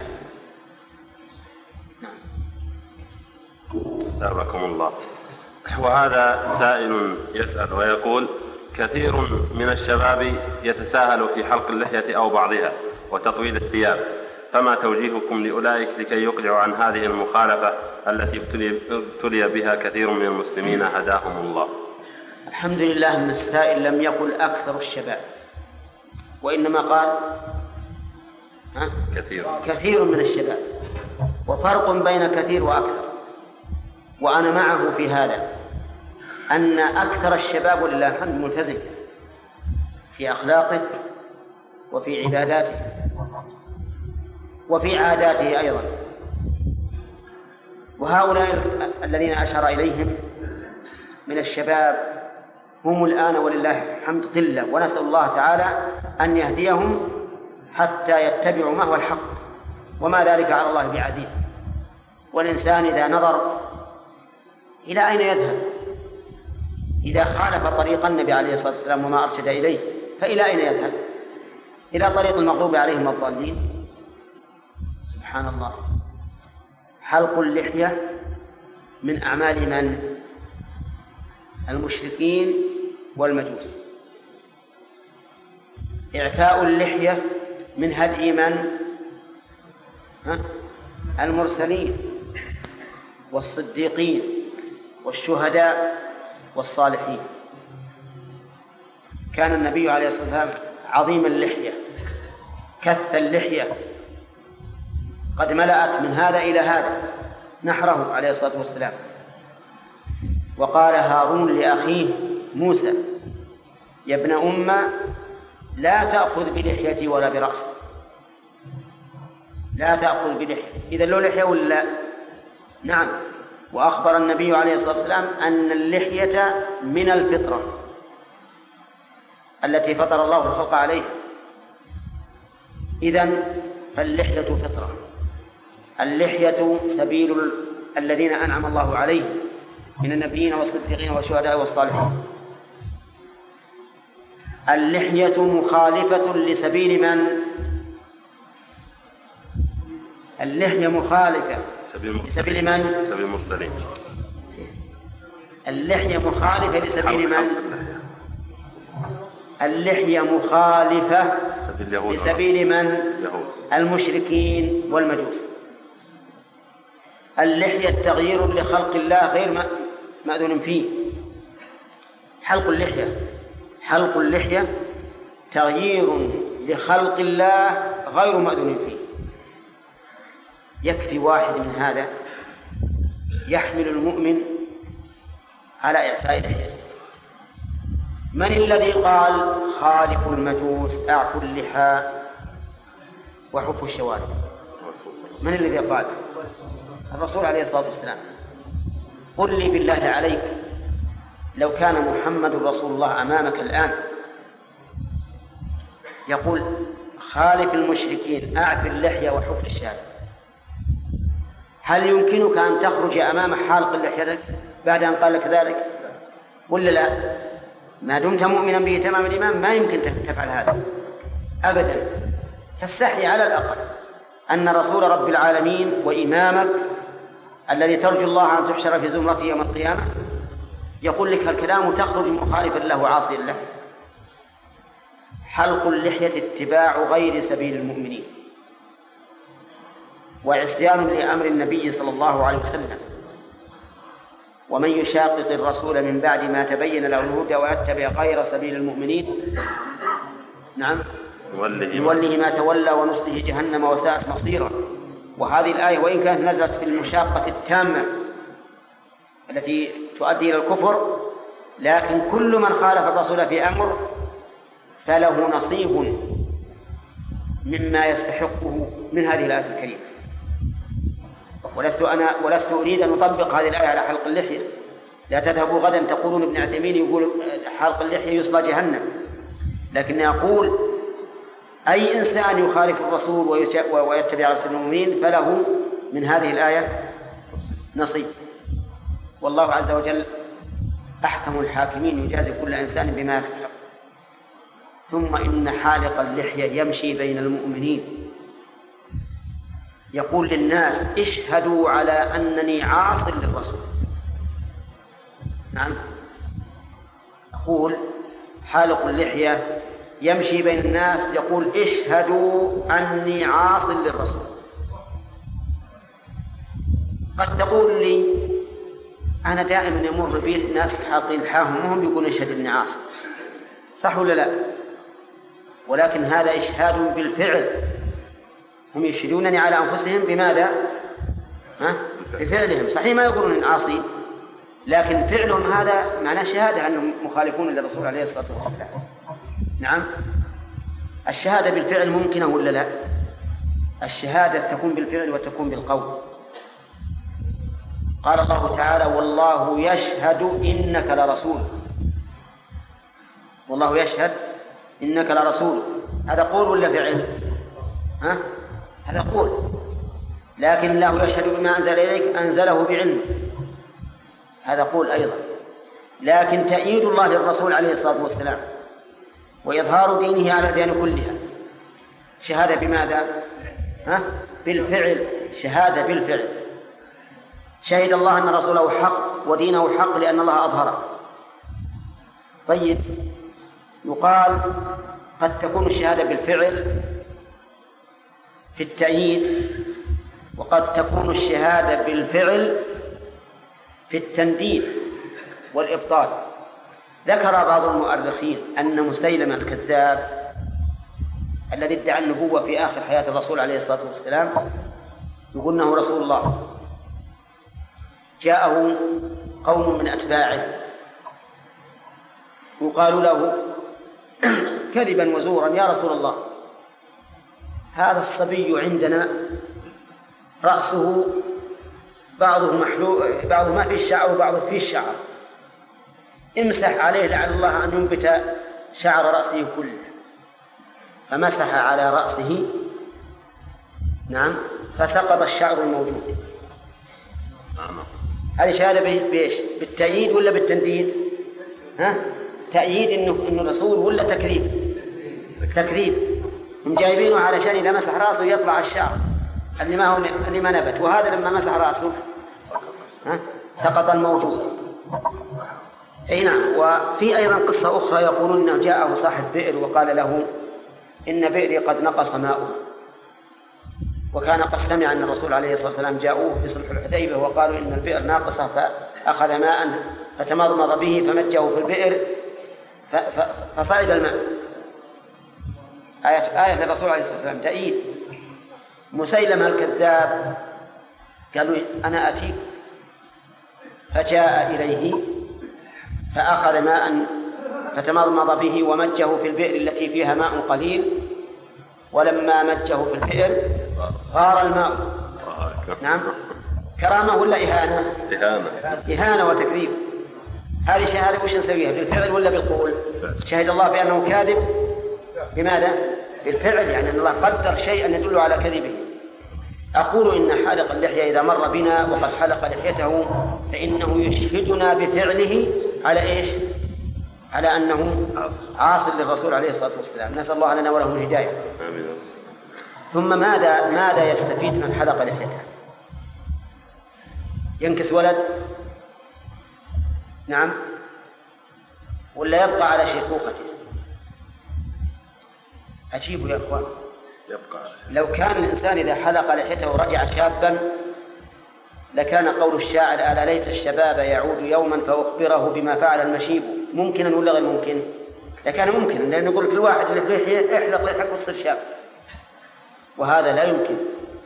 أثابكم الله. وهذا سائل يسأل ويقول: كثير من الشباب يتساهل في حلق اللحية أو بعضها وتطويل الثياب، فما توجيهكم لأولئك لكي يقلعوا عن هذه المخالفة التي ابتلي بها كثير من المسلمين هداهم الله؟ الحمد لله أن السائل لم يقل أكثر الشباب، وإنما قال كثير من الشباب، وفرق بين كثير وأكثر. وأنا معه في هذا، أن أكثر الشباب ولله الحمد ملتزم في أخلاقه وفي عباداته وفي عاداته أيضا. وهؤلاء الذين أشار إليهم من الشباب هم الآن ولله الحمد قلة، ونسأل الله تعالى أن يهديهم حتى يتبعوا ما هو الحق، وما ذلك على الله بعزيز. والإنسان إذا نظر إلى أين يذهب؟ إذا خالف طريق النبي عليه الصلاة والسلام وما أرشد إليه فإلى أين يذهب؟ إلى طريق المغضوب عليهم الضالين. سبحان الله. حلق اللحية من أعمال من؟ المشركين والمجوس. إعفاء اللحية من هدي من؟ المرسلين والصديقين والشهداء والصالحين. كان النبي عليه الصلاة والسلام عظيم اللحية، كث اللحية، قد ملأت من هذا إلى هذا نحره عليه الصلاة والسلام. وقال هارون لأخيه موسى: يا ابن أم لا تأخذ بلحيتي ولا برأسي. لا تأخذ بلحيتي، إذا له لحية ولا؟ نعم. وأخبر النبي عليه الصلاة والسلام أن اللحية من الفطرة التي فطر الله الخلق عليها. إذن فاللحية فطرة، اللحية سبيل الذين أنعم الله عليهم من النبيين والصديقين والشهداء والصالحين. اللحية مخالفة لسبيل من؟ اللحية مخالفة لسبيل من؟ سبيل المرسلين. اللحية مخالفة لسبيل من؟ اللحية مخالفة لسبيل من؟ المشركين والمجوس. اللحية تغيير لخلق الله غير مأذون فيه. حلق اللحية تغيير لخلق الله غير مأذون فيه. يكفي واحد من هذا يحمل المؤمن على إعفاء لحيته. من الذي قال خالفوا المجوس أعفوا اللحى وحفوا الشوارب؟ من الذي قال؟ الرسول عليه الصلاة والسلام. قل لي بالله عليك لو كان محمد رسول الله أمامك الآن يقول خالف المشركين أعف اللحية وحف الشارب، هل يمكنك أن تخرج أمام حالق لحيتك بعد أن قال لك ذلك ولا لا؟ ما دمت مؤمنا به تمام الإيمان ما يمكن تفعل هذا أبدا. تستحي على الأقل أن رسول رب العالمين وإمامك الذي ترجو الله أن تحشر في زمرته يوم القيامة يقول لك الكلام تخرج مخالفا له عاصيا له. حلق اللحية اتباع غير سبيل المؤمنين وعصيان لأمر النبي صلى الله عليه وسلم. ومن يشاقق الرسول من بعد ما تبين له الهدى ويتبع غير سبيل المؤمنين نعم يوله ما تولى ونصله جهنم وساءت مصيرا. وهذه الآية وإن كانت نزلت في المشاقة التامة التي تؤدي إلى الكفر، لكن كل من خالف الرسول في أمر فله نصيب مما يستحقه من هذه الآية الكريمة. ولست أريد أن أطبق هذه الآية على حلق اللحية. لا تذهبوا غدا تقولون ابن عثيمين يقول حلق اللحية يصلى جهنم، لكن أقول أي إنسان يخالف الرسول ويتبع رسول المؤمنين فله من هذه الآية نصيب. والله عز وجل أحكم الحاكمين يجازي كل إنسان بما يستحق. ثم إن حالق اللحية يمشي بين المؤمنين يقول للناس اشهدوا على أنني عاص للرسول. نعم، أقول حالق اللحية يمشي بين الناس يقول اشهدوا أني عاص للرسول. قد تقول لي أنا دائما يمر بي ناس حاطين لحاهم وهم يقولون اشهد أني عاص، صح ولا لا؟ ولكن هذا إشهاد بالفعل، هم يشهدونني على أنفسهم بماذا؟ بفعلهم. صحيح ما يقولون عاصين، لكن فعلهم هذا معناه شهادة أنهم مخالفون للرسول عليه الصلاة والسلام. نعم، الشهادة بالفعل ممكنة ولا لا؟ الشهادة تكون بالفعل وتكون بالقول. قال الله تعالى والله يشهد إنك لرسول. والله يشهد إنك لرسول، هذا قول ولا فعل؟ هذا قول. لكن الله يشهد بما أنزل إليك أنزله بعلم، هذا قول أيضا. لكن تأييد الله للرسول عليه الصلاة والسلام وإظهار دينه على الأديان كلها شهادة بماذا؟ بالفعل، شهادة بالفعل. شهد الله أن رسوله حق ودينه حق لأن الله أظهره. طيب، يقال قد تكون الشهادة بالفعل في التأييد، وقد تكون الشهادة بالفعل في التنديد والإبطال. ذكر بعض المؤرخين أن مسيلمة الكذاب الذي ادعى النبوة في آخر حياة الرسول عليه الصلاة والسلام يقول أنه رسول الله، جاءه قوم من أتباعه وقالوا له كذبا وزورا يا رسول الله هذا الصبي عندنا رأسه بعضه محلوق، بعضه ما فيه الشعر وبعضه فيه الشعر، امسح عليه لعل الله أن ينبت شعر رأسه كله. فمسح على رأسه نعم فسقط الشعر الموجود. هذه شهادة بإيش؟ بالتأييد ولا بالتنديد؟ تأييد إنه رسول ولا تكذيب؟ تكذيب. هم جايبينه علشان إذا مسح رأسه يطلع الشعر اللي ما نبت، وهذا لما مسح رأسه سقط الموجود. أي نعم. وفي أيضا قصة أخرى يقولون أنه جاءه صاحب بئر وقال له إن بئري قد نقص ماؤه، وكان قد سمع أن الرسول عليه الصلاة والسلام جاءوه في صلح الحديبية وقالوا إن البئر ناقصة، فأخذ ماء فتمضمض به فمجه في البئر فصعد الماء. آية الرسول عليه الصلاة والسلام تأييد. مسيلمة الكذاب قالوا أنا أتيك، فجاء إليه فأخذ ماء فتمضمض به ومجه في البئر التي فيها ماء قليل، ولما مجه في البئر غار الماء. نعم. كرامة ولا إهانة؟ إهانة وتكذيب. هذه شهادة وش نسويها؟ بالفعل ولا بالقول؟ شهد الله بأنه كاذب بماذا؟ بالفعل، يعني أن الله قدر شيئا يدل على كذبه. أقول إن حالق اللحية إذا مر بنا وقد حلق لحيته فإنه يشهدنا بفعله على إيش؟ على أنه عاص للرسول عليه الصلاة والسلام. نسأل الله لنا وله الهداية. ثم ماذا يستفيد من حلق لحيته؟ ينكس ولد؟ نعم. ولا يبقى على شيخوخته؟ عجيب يا أخوان. لو كان الإنسان إذا حلق لحيته رجع شابا لكان قول الشاعر ألا ليت الشباب يعود يوما فأخبره بما فعل المشيب ممكنا ولا غير ممكن؟ لكان ممكنا، لأن يقول كل واحد اللي في لحية احلق لحيتك وتصير شاب، وهذا لا يمكن.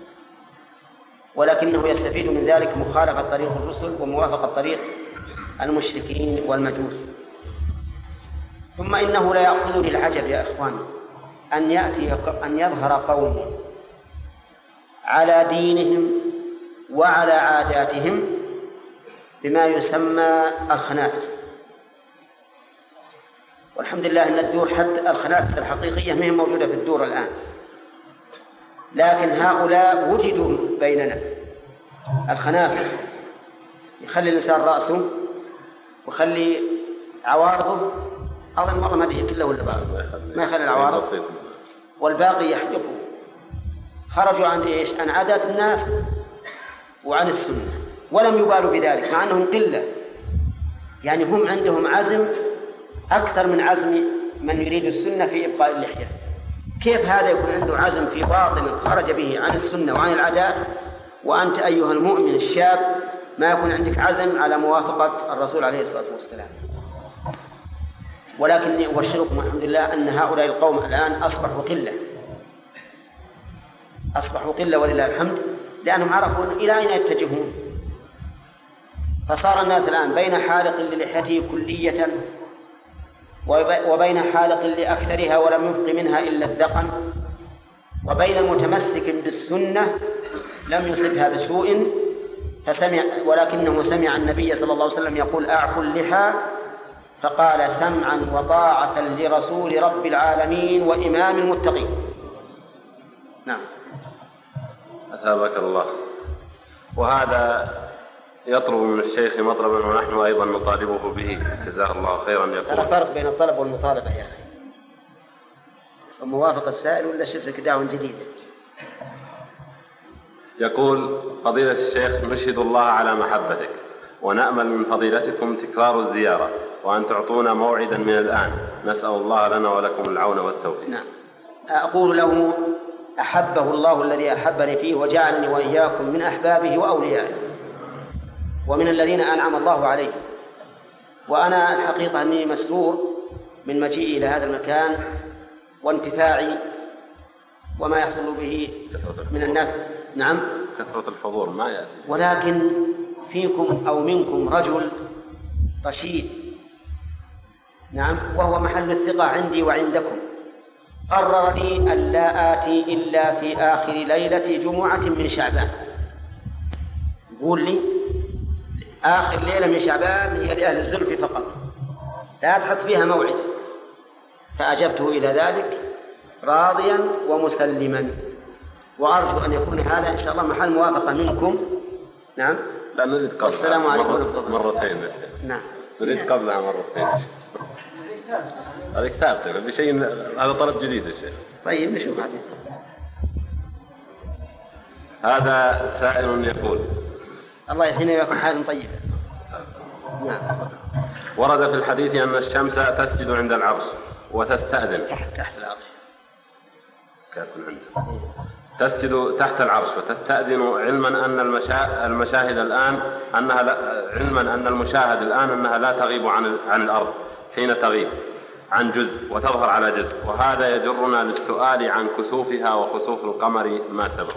ولكنه يستفيد من ذلك مخالفة طريق الرسل وموافقة طريق المشركين والمجوس. ثم إنه لا يأخذني العجب يا إخواني أن يظهر قوم على دينهم وعلى عاداتهم بما يسمى الخنافس. والحمد لله أن الدور حتى الخنافس الحقيقية ما هي موجودة في الدور الآن، لكن هؤلاء وجدوا بيننا. الخنافس يخلي الإنسان رأسه ويخلي عوارضه، أظن والله ما أدري كله ولا بعض، ما يخلي العوارض والباقي يحدقه. خرجوا عن إيش؟ عن عادات الناس وعن السنة، ولم يبالوا بذلك مع أنهم قلة. يعني هم عندهم عزم أكثر من عزم من يريد السنة في إبقاء اللحية. كيف هذا يكون عنده عزم في باطن خرج به عن السنة وعن العادات، وأنت أيها المؤمن الشاب ما يكون عندك عزم على موافقة الرسول عليه الصلاة والسلام؟ ولكني أبشركم الحمد لله أن هؤلاء القوم الآن أصبحوا قلة ولله الحمد، لأنهم عرفوا إلى أين يتجهون. فصار الناس الآن بين حالق للحيته كلية وبين حالق لأكثرها ولم يبق منها إلا الذقن، وبين متمسك بالسنة لم يصبها بسوء ولكنه سمع النبي صلى الله عليه وسلم يقول أعفوا اللحى فقال سمعا وطاعة لرسول رب العالمين وإمام المتقين. نعم. أثابك الله. وهذا يطلب من الشيخ مطلبا ونحن أيضا نطالبه به جزاه الله خيرا. يقول ترى فرق بين الطلب والمطالبة يا أخي، وموافق السائل ولا شفت لك دعوة جديدة. يقول فضيلة الشيخ نشهد الله على محبتك ونأمل من فضيلتكم تكرار الزيارة وأن تعطونا موعدا من الآن، نسأل الله لنا ولكم العون والتوفيق. نعم. أقول له أحبه الله الذي أحبني فيه وجعلني وإياكم من أحبابه وأوليائه ومن الذين أنعم الله عليه. وأنا الحقيقة أني مسرور من مجيئي إلى هذا المكان وانتفاعي وما يحصل به من النفع. نعم. كثرة الحضور ما يأتي، ولكن فيكم أو منكم رجل رشيد، نعم، وهو محل الثقة عندي وعندكم، قرر لي أن لا آتي إلا في آخر ليلة جمعة من شعبان. يقول لي آخر ليلة من شعبان هي لأهل الزلف فقط، لا تحط فيها موعد. فأجبته إلى ذلك راضيا ومسلما، وأرجو أن يكون هذا إن شاء الله محل موافقة منكم. نعم. لا نريد قبلها. والسلام عليكم ورحمة الله. مرتين. نعم. نريد قبلها مرتين. هذا كتاب بشيء، هذا طلب جديد يا شيخ. طيب نشوف هذا سائل يقول الله يحيينا ويكون حال طيب. نعم. ورد في الحديث أن الشمس تسجد عند العرش وتستأذن تحت الأرض، تسجد تحت العرش وتستأذن، علما أن المشاهد الآن أنها لا تغيب عن الأرض حين تغيب عن جزء وتظهر على جزء، وهذا يجرنا للسؤال عن كسوفها وخسوف القمر ما سبق.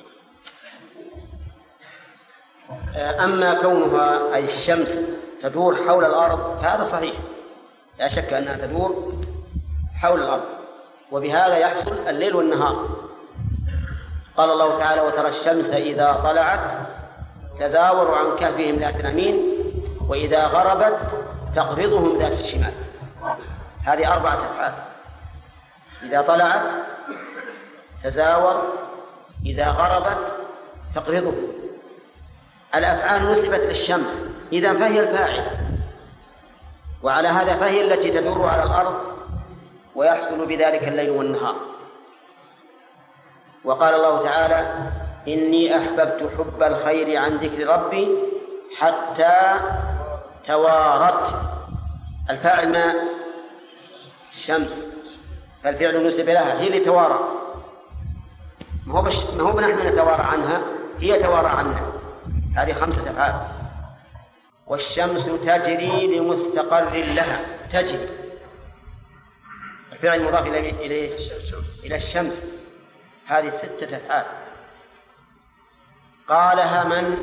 أما كونها أي الشمس تدور حول الأرض فهذا صحيح، لا شك أنها تدور حول الأرض، وبهذا يحصل الليل والنهار. قال الله تعالى: وترى الشمس إذا طلعت تزاور عن كهفهم ذات اليمين وإذا غربت تقرضهم ذات الشمال. هذه 4 أفعال: إذا طلعت تزاور، إذا غربت تقرضهم. الأفعال نسبت للشمس، إذن فهي الفاعل، وعلى هذا فهي التي تدور على الأرض ويحصل بذلك الليل والنهار. وقال الله تعالى: إني أحببت حب الخير عن ذكر ربي حتى توارت. الفاعل ما الشمس، فالفعل نسب لها، هي اللي توارى، ما هو نحن نتوارى عنها، هي توارى عنا. هذه 5 أفعال. والشمس تجري لمستقر لها، تجري الفعل المضاف إلى الشمس. هذه 6 أفعال. قالها من؟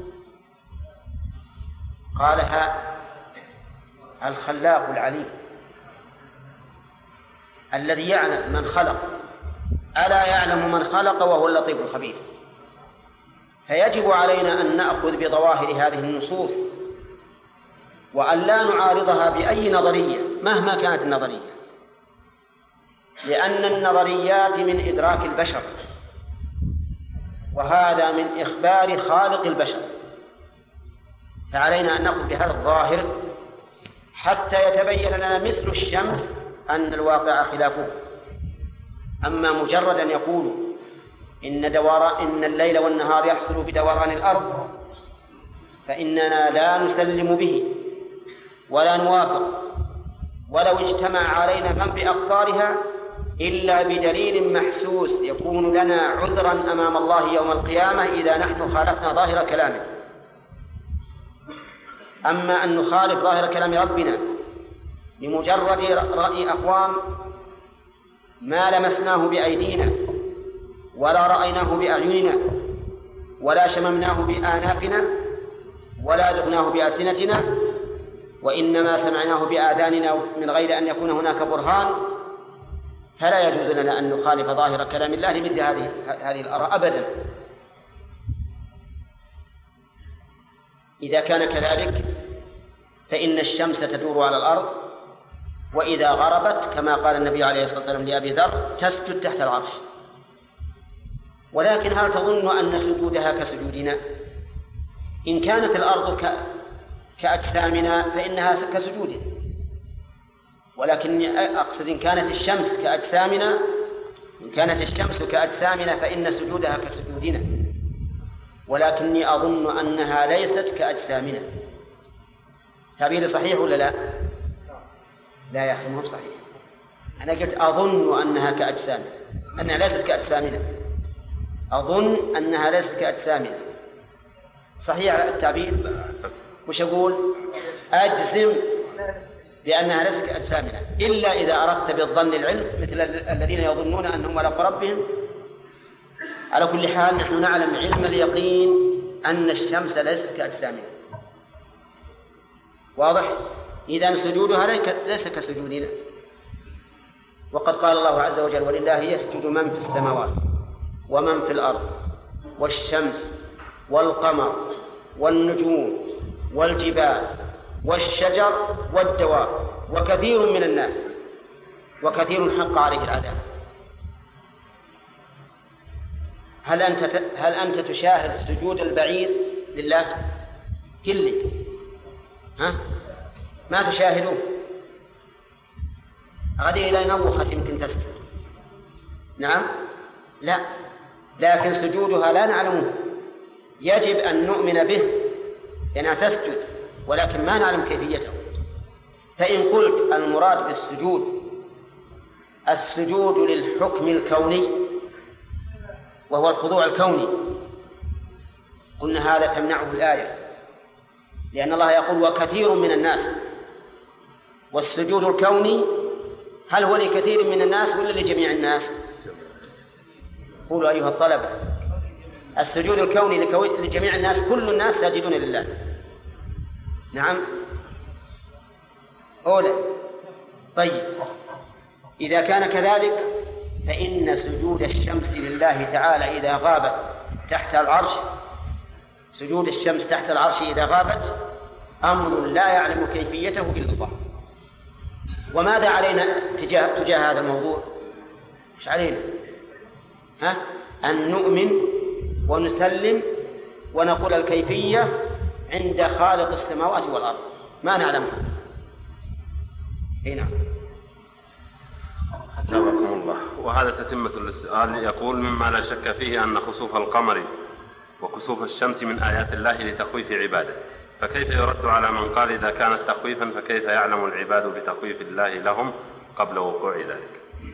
قالها الخلاق العليم الذي يعلم من خلق. ألا يعلم من خلق وهو اللطيف الخبير. فيجب علينا أن نأخذ بظواهر هذه النصوص وأن لا نعارضها بأي نظرية مهما كانت النظرية، لأن النظريات من إدراك البشر، وهذا من إخبار خالق البشر. فعلينا أن نأخذ بهذا الظاهر حتى يتبين لنا مثل الشمس أن الواقع خلافه. أما مجرد أن يقولوا إن الليل والنهار يحصل بدوران الأرض فإننا لا نسلم به ولا نوافق، ولو اجتمع علينا من بأقطارها إلا بدليل محسوس يكون لنا عذرا أمام الله يوم القيامة إذا نحن خالفنا ظاهر كلامه. أما أن نخالف ظاهر كلام ربنا لمجرد رأي أقوام ما لمسناه بأيدينا ولا رأيناه بأعيننا ولا شممناه بآنافنا ولا ذقناه بألسنتنا، وإنما سمعناه بآذاننا من غير أن يكون هناك برهان، فلا يجوز لنا أن نخالف ظاهر كلام الله لمثل هذه الآراء أبدا. إذا كان كذلك فإن الشمس تدور على الأرض، وإذا غربت كما قال النبي عليه الصلاة والسلام لأبي ذر تسجد تحت العرش. ولكن هل تظن أن سجودها كسجودنا؟ إن كانت الأرض كأجسامنا فإنها كسجودنا، ولكن أقصد إن كانت الشمس كأجسامنا، إن كانت الشمس كأجسامنا فإن سجودها كسجودنا، ولكني أظن أنها ليست كأجسامنا. تعبيري صحيح ولا لا؟ لا يا أخي، مو صحيح. أنا قلت أظن أنها كأجسامنا، أنها ليست كأجسامنا. أظن أنها ليست كأجسامنا، صحيح التعبير؟ وش أقول؟ أجزم بأنها ليست كأجسامنا، إلا إذا أردت بالظن العلم مثل الذين يظنون أنهم على ربهم. على كل حال نحن نعلم علم اليقين أن الشمس ليست كأجسامنا. واضح؟ إذن سجودها ليس كسجودنا. وقد قال الله عز وجل: ولله يسجد من في السماوات ومن في الأرض والشمس والقمر والنجوم والجبال والشجر والدواب وكثير من الناس وكثير حق عليه العذاب. هل أنت تشاهد سجود البعير لله؟ كله ما تشاهدوه. غدي إلى نوخة يمكن تسجد، نعم، لا، لكن سجودها لا نعلمه. يجب أن نؤمن به لأنها تسجد، ولكن ما نعلم كيفيته. فإن قلت المراد بالسجود السجود للحكم الكوني وهو الخضوع الكوني، قلنا هذا تمنعه الآية، لأن الله يقول وكثير من الناس، والسجود الكوني هل هو لكثير من الناس ولا لجميع الناس؟ قولوا أيها الطلبة، السجود الكوني لجميع الناس، كل الناس ساجدون لله. نعم أولا. طيب إذا كان كذلك فإن سجود الشمس لله تعالى إذا غابت تحت العرش، سجود الشمس تحت العرش إذا غابت أمر لا يعلم كيفيته إلا الله. وماذا علينا تجاه هذا الموضوع؟ مش علينا أن نؤمن ونسلم ونقول الكيفية عند خالق السماوات والأرض ما نعلمها. هنا حفظكم الله. وهذا تتمة السؤال، يقول مما لا شك فيه أن خسوف القمر وكسوف الشمس من آيات الله لتخويف عباده، فكيف يرد على من قال إذا كانت تخويفا فكيف يعلم العباد بتخويف الله لهم قبل وقوع ذلك؟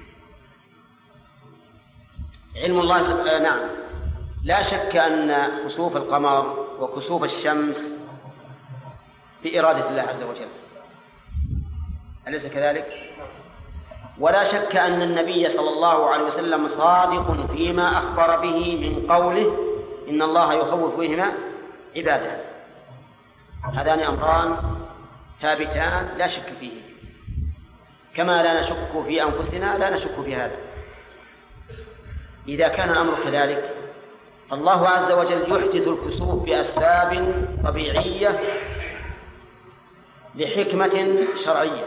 علم الله سبحانه. نعم، لا شك أن خسوف القمر وكسوف الشمس بإرادة الله عز وجل، أليس كذلك؟ ولا شك أن النبي صلى الله عليه وسلم صادق فيما أخبر به من قوله إن الله يخوف بهما عباده. هذان أمران ثابتان لا شك فيه، كما لا نشك في أنفسنا لا نشك في هذا. إذا كان الأمر كذلك الله عز وجل يحدث الكسوف بأسباب طبيعية لحكمة شرعية.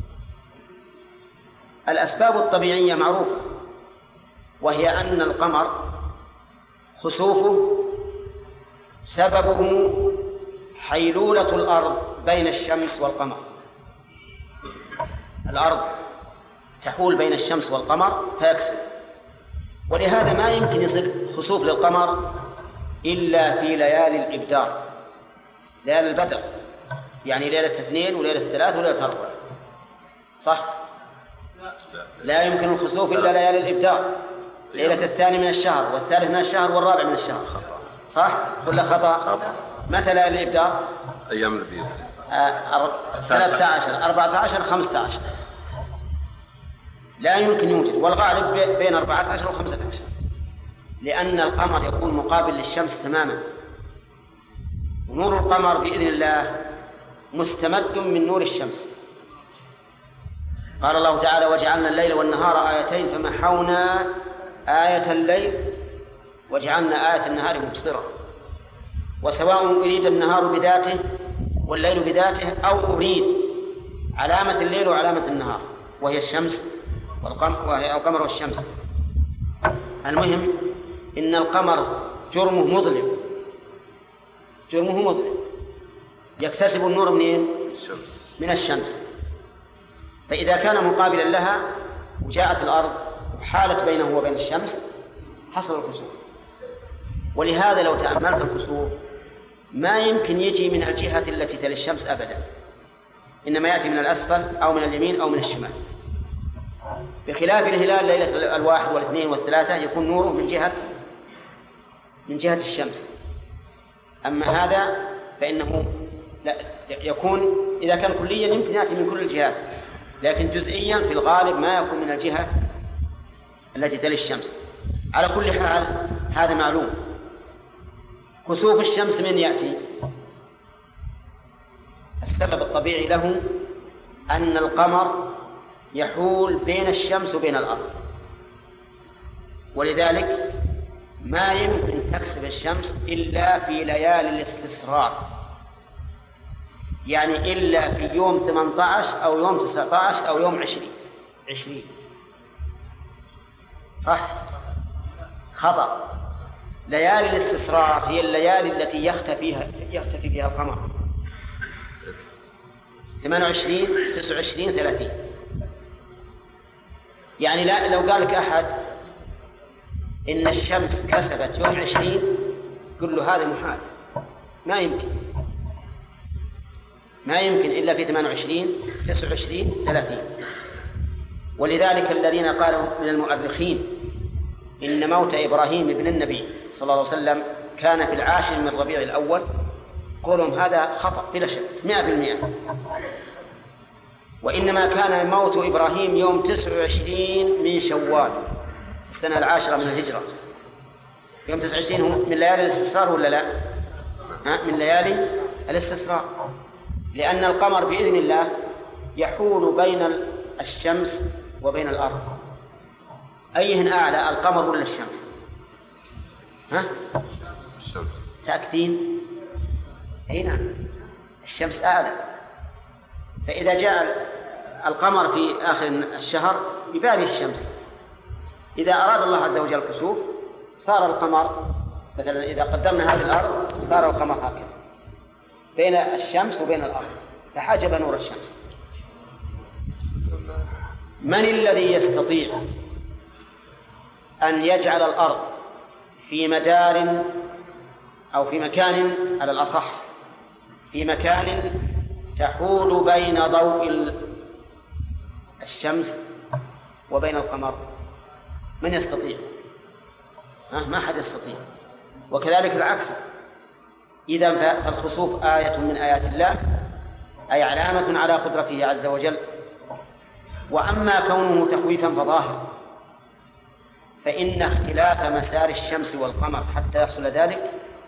الأسباب الطبيعية معروفة، وهي أن القمر خسوفه سببه حيلولة الأرض بين الشمس والقمر. الأرض تحول بين الشمس والقمر فيكسف، ولهذا ما يمكن يصير خسوف للقمر إلا في ليالي الإبدار، ليالي البدر، يعني ليلة 2 وليلة 3 وليلة 4، صح؟ لا يمكن الخسوف إلا ليالي الإبدار، ليلة 2 من الشهر والثالث من الشهر والرابع من الشهر، صح ولا خطأ؟ متى ليالي الإبدار؟ أيام البيض 13 14 15 لا يمكن يوجد، والغالب بين 14 و 15، لأن القمر يكون مقابل للشمس تماما، ونور القمر بإذن الله مستمد من نور الشمس. قال الله تعالى وجعلنا الليل والنهار آيتين فمحونا آية الليل وجعلنا آية النهار مبصرة، وسواء أريد النهار بذاته والليل بذاته أو أريد علامة الليل وعلامة النهار وهي الشمس وهي القمر والشمس. المهم إن القمر جرمه مظلم، يكتسب النور منين؟ من الشمس. فإذا كان مقابلا لها وجاءت الأرض وحالت بينه وبين الشمس حصل الكسوف. ولهذا لو تأملت الكسوف ما يمكن يجي من الجهة التي تلي الشمس أبدا، إنما يأتي من الأسفل أو من اليمين أو من الشمال، بخلاف الهلال ليلة 1 و2 و3 يكون نوره من جهة الشمس. أما هذا فإنه لا يكون، إذا كان كليا يمكن يأتي من كل الجهات، لكن جزئيا في الغالب ما يكون من الجهة التي تلي الشمس. على كل حال هذا معلوم. كسوف الشمس من يأتي؟ السبب الطبيعي له أن القمر يحول بين الشمس وبين الأرض، ولذلك ما يمكن تكسب الشمس إلا في ليالي الاستسرار، يعني إلا في يوم 18 أو يوم 19 أو يوم 20. صح؟ خطأ. ليالي الاستسرار هي الليالي التي يختفي فيها القمر، 28 29 30. يعني لا، لو قال لك أحد إن الشمس كسبت يوم 20 قل له هذا محال، ما يمكن. ما يمكن إلا في 28 29 30. ولذلك الذين قالوا من المؤرخين إن موت إبراهيم ابن النبي صلى الله عليه وسلم كان في 10 من ربيع الأول، قولهم هذا خطأ بلا شك 100%. وإنما كان موت إبراهيم يوم 29 من شوال السنة 10 من الهجرة. يوم 29 هم من ليالي الاستسرار ولا لا؟ من ليالي الاستسرار، لأن القمر بإذن الله يحول بين الشمس وبين الأرض. أيهن أعلى، القمر ولا الشمس؟ الشمس. تأكدين؟ أي نعم، الشمس أعلى. فإذا جاء القمر في آخر الشهر يباري الشمس. إذا أراد الله عز وجل الكسوف صار القمر مثلا، إذا قدمنا هذه الأرض صار القمر هكذا بين الشمس وبين الأرض، فحجب نور الشمس. من الذي يستطيع أن يجعل الأرض في مدار أو في مكان، على الأصح في مكان تحول بين ضوء الشمس وبين القمر؟ من يستطيع؟ ما حد يستطيع. وكذلك العكس، إذا فالخسوف آية من آيات الله، أي علامة على قدرته عز وجل. وأما كونه تخويفا فظاهر، فإن اختلاف مسار الشمس والقمر حتى يحصل ذلك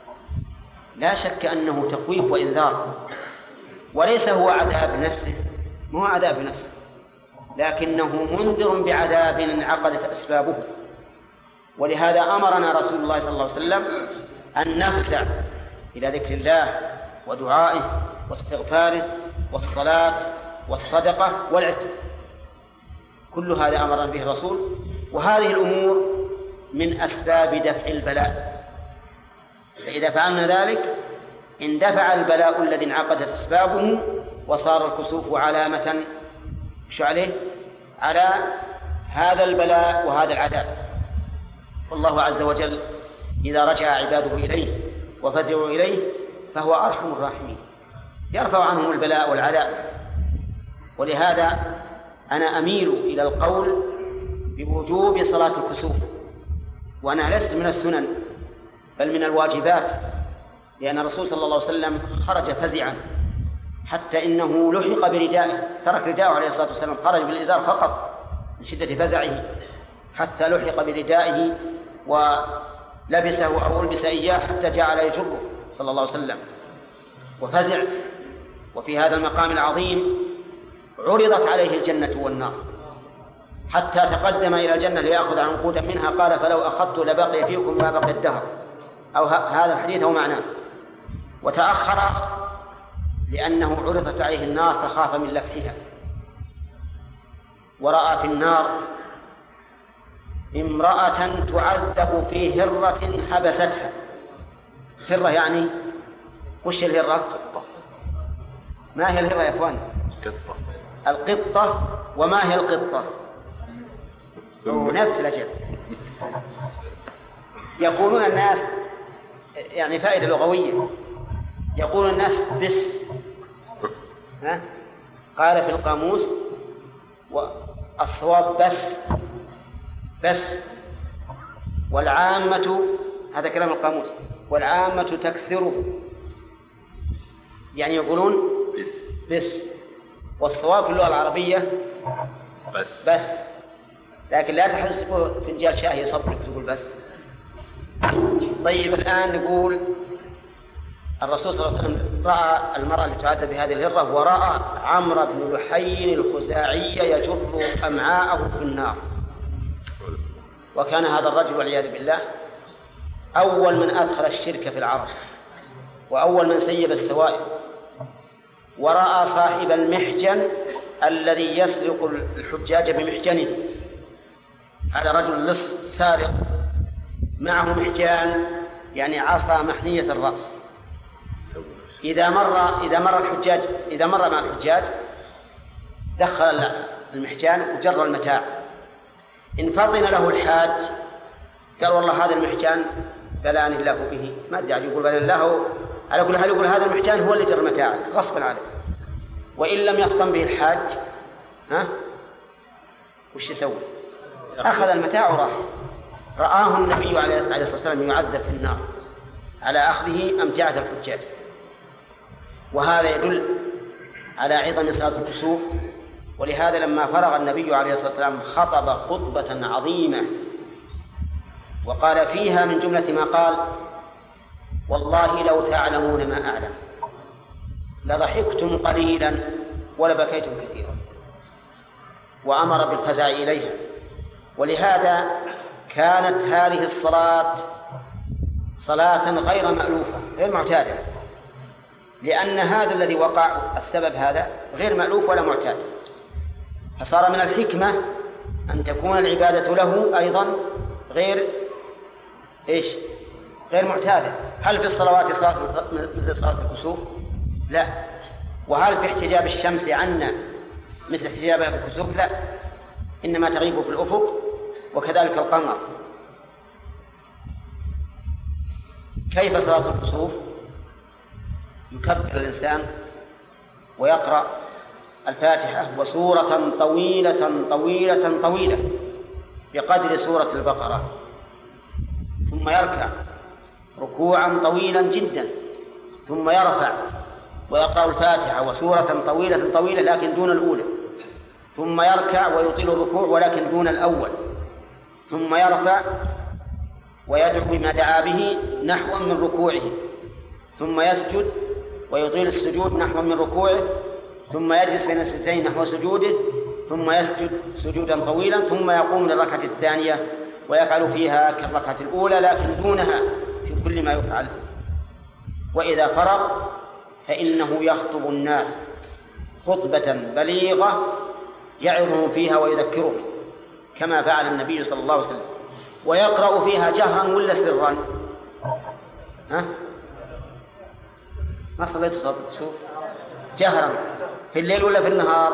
لا شك أنه تخويف وإنذار، وليس هو عذاب نفسه، مو عذاب نفسه، لكنه منذر بعذاب انعقدت أسبابه. ولهذا أمرنا رسول الله صلى الله عليه وسلم أن نفزع إلى ذكر الله ودعائه واستغفاره والصلاة والصدقة والعتق. كل هذا أمرنا به الرسول، وهذه الأمور من أسباب دفع البلاء. فإذا فعلنا ذلك اندفع البلاء الذي انعقدت أسبابه، وصار الكسوف علامة عليه على هذا البلاء وهذا العذاب. والله عز وجل إذا رجع عباده إليه وفزعوا إليه فهو أرحم الراحمين، يرفع عنهم البلاء والعذاب. ولهذا أنا أميل إلى القول بوجوب صلاة الكسوف، وأنا لست من السنن بل من الواجبات، لأن الرسول صلى الله عليه وسلم خرج فزعا حتى إنه لحق بردائه، ترك رداءه عليه الصلاة والسلام، خرج بالإزار فقط من شدة فزعه حتى لحق بردائه ولبسه أو ألبس إياه حتى جعل يجره صلى الله عليه وسلم وفزع. وفي هذا المقام العظيم عرضت عليه الجنة والنار حتى تقدم إلى الجنة ليأخذ عنقودا منها، قال فلو أخذت لبقي فيكم ما بقي الدهر، أو هذا الحديث هو معناه. وتأخر لأنه عرضت عليه النار فخاف من لفحها، ورأى في النار امرأة تعذب في هرة حبستها. هرة يعني وش الهرة؟ ما هي الهرة يا أخوان؟ القطة. وما هي القطة؟ نفس الأشياء. يقولون الناس، يعني فائدة لغوية، يقول الناس بس، قال في القاموس والصواب بس، والعامة، هذا كلام القاموس، والعامة تكثره، يعني يقولون بس، والصواب في اللغة العربية بس. لكن لا تحس فنجان شاي يصبرك تقول بس. طيب الآن نقول الرسول صلى الله عليه وسلم رأى المرأة التي تعذب بهذه الهرة، ورأى عمرو بن لحي الخزاعي يجر أمعاءه في النار. وكان هذا الرجل والعياذ بالله أول من أدخل الشرك في العرب، وأول من سيب السوائب. ورأى صاحب المحجن الذي يسرق الحجاج بمحجنه، هذا رجل لص سارق معه محجان، يعني عصا محنية الرأس. إذا مر مع الحجاج دخل المحجان وجر المتاع. إن فطن له الحاج قال والله هذا المحجان بلاني الله به، ما ادعي يقول بلاني الله على كل حال، يقول هذا المحجان هو اللي جر المتاع غصبا عليه. وإن لم يفطن به الحاج وش يسوي؟ أخذ المتاع وراح. رآه النبي عليه الصلاة والسلام يعذب في النار على أخذه أمتعة الحجاج. وهذا يدل على عظم صلاة الكسوف. ولهذا لما فرغ النبي عليه الصلاة والسلام خطب خطبة عظيمة وقال فيها من جملة ما قال: والله لو تعلمون ما أعلم لضحكتم قليلا ولبكيتم كثيرا، وأمر بالفزع إليها. ولهذا كانت هذه الصلاة صلاة غير مألوفة غير معتادة، لأن هذا الذي وقع السبب هذا غير مألوف ولا معتاد، فصار من الحكمة أن تكون العبادة له أيضا غير معتادة. هل في الصلوات صلاة مثل صلاة الكسوف؟ لا. وهل في احتجاب الشمس عنا مثل احتجابها في الكسوف؟ لا، إنما تغيب في الأفق، وكذلك القمر. كيف صلاة الكسوف؟ يكبر الإنسان ويقرأ الفاتحة وسورة طويلة طويلة طويلة بقدر سورة البقرة، ثم يركع ركوعا طويلا جدا، ثم يرفع ويقرأ الفاتحة وسورة طويلة طويلة لكن دون الأولى، ثم يركع ويطيل الركوع ولكن دون الأول، ثم يرفع ويدعو بما دعا به نحو من ركوعه، ثم يسجد ويطيل السجود نحو من ركوعه، ثم يجلس بين السجدتين نحو سجوده، ثم يسجد سجودا طويلا، ثم يقوم للركعة الثانية ويفعل فيها كالركعة الأولى لكن دونها في كل ما يفعل. وإذا فرغ فإنه يخطب الناس خطبة بليغة يعظهم فيها ويذكرهم كما فعل النبي صلى الله عليه وسلم. ويقرأ فيها جهرا ولا سرا؟ ما صليت صلاة الكسوف جهرا في الليل ولا في النهار؟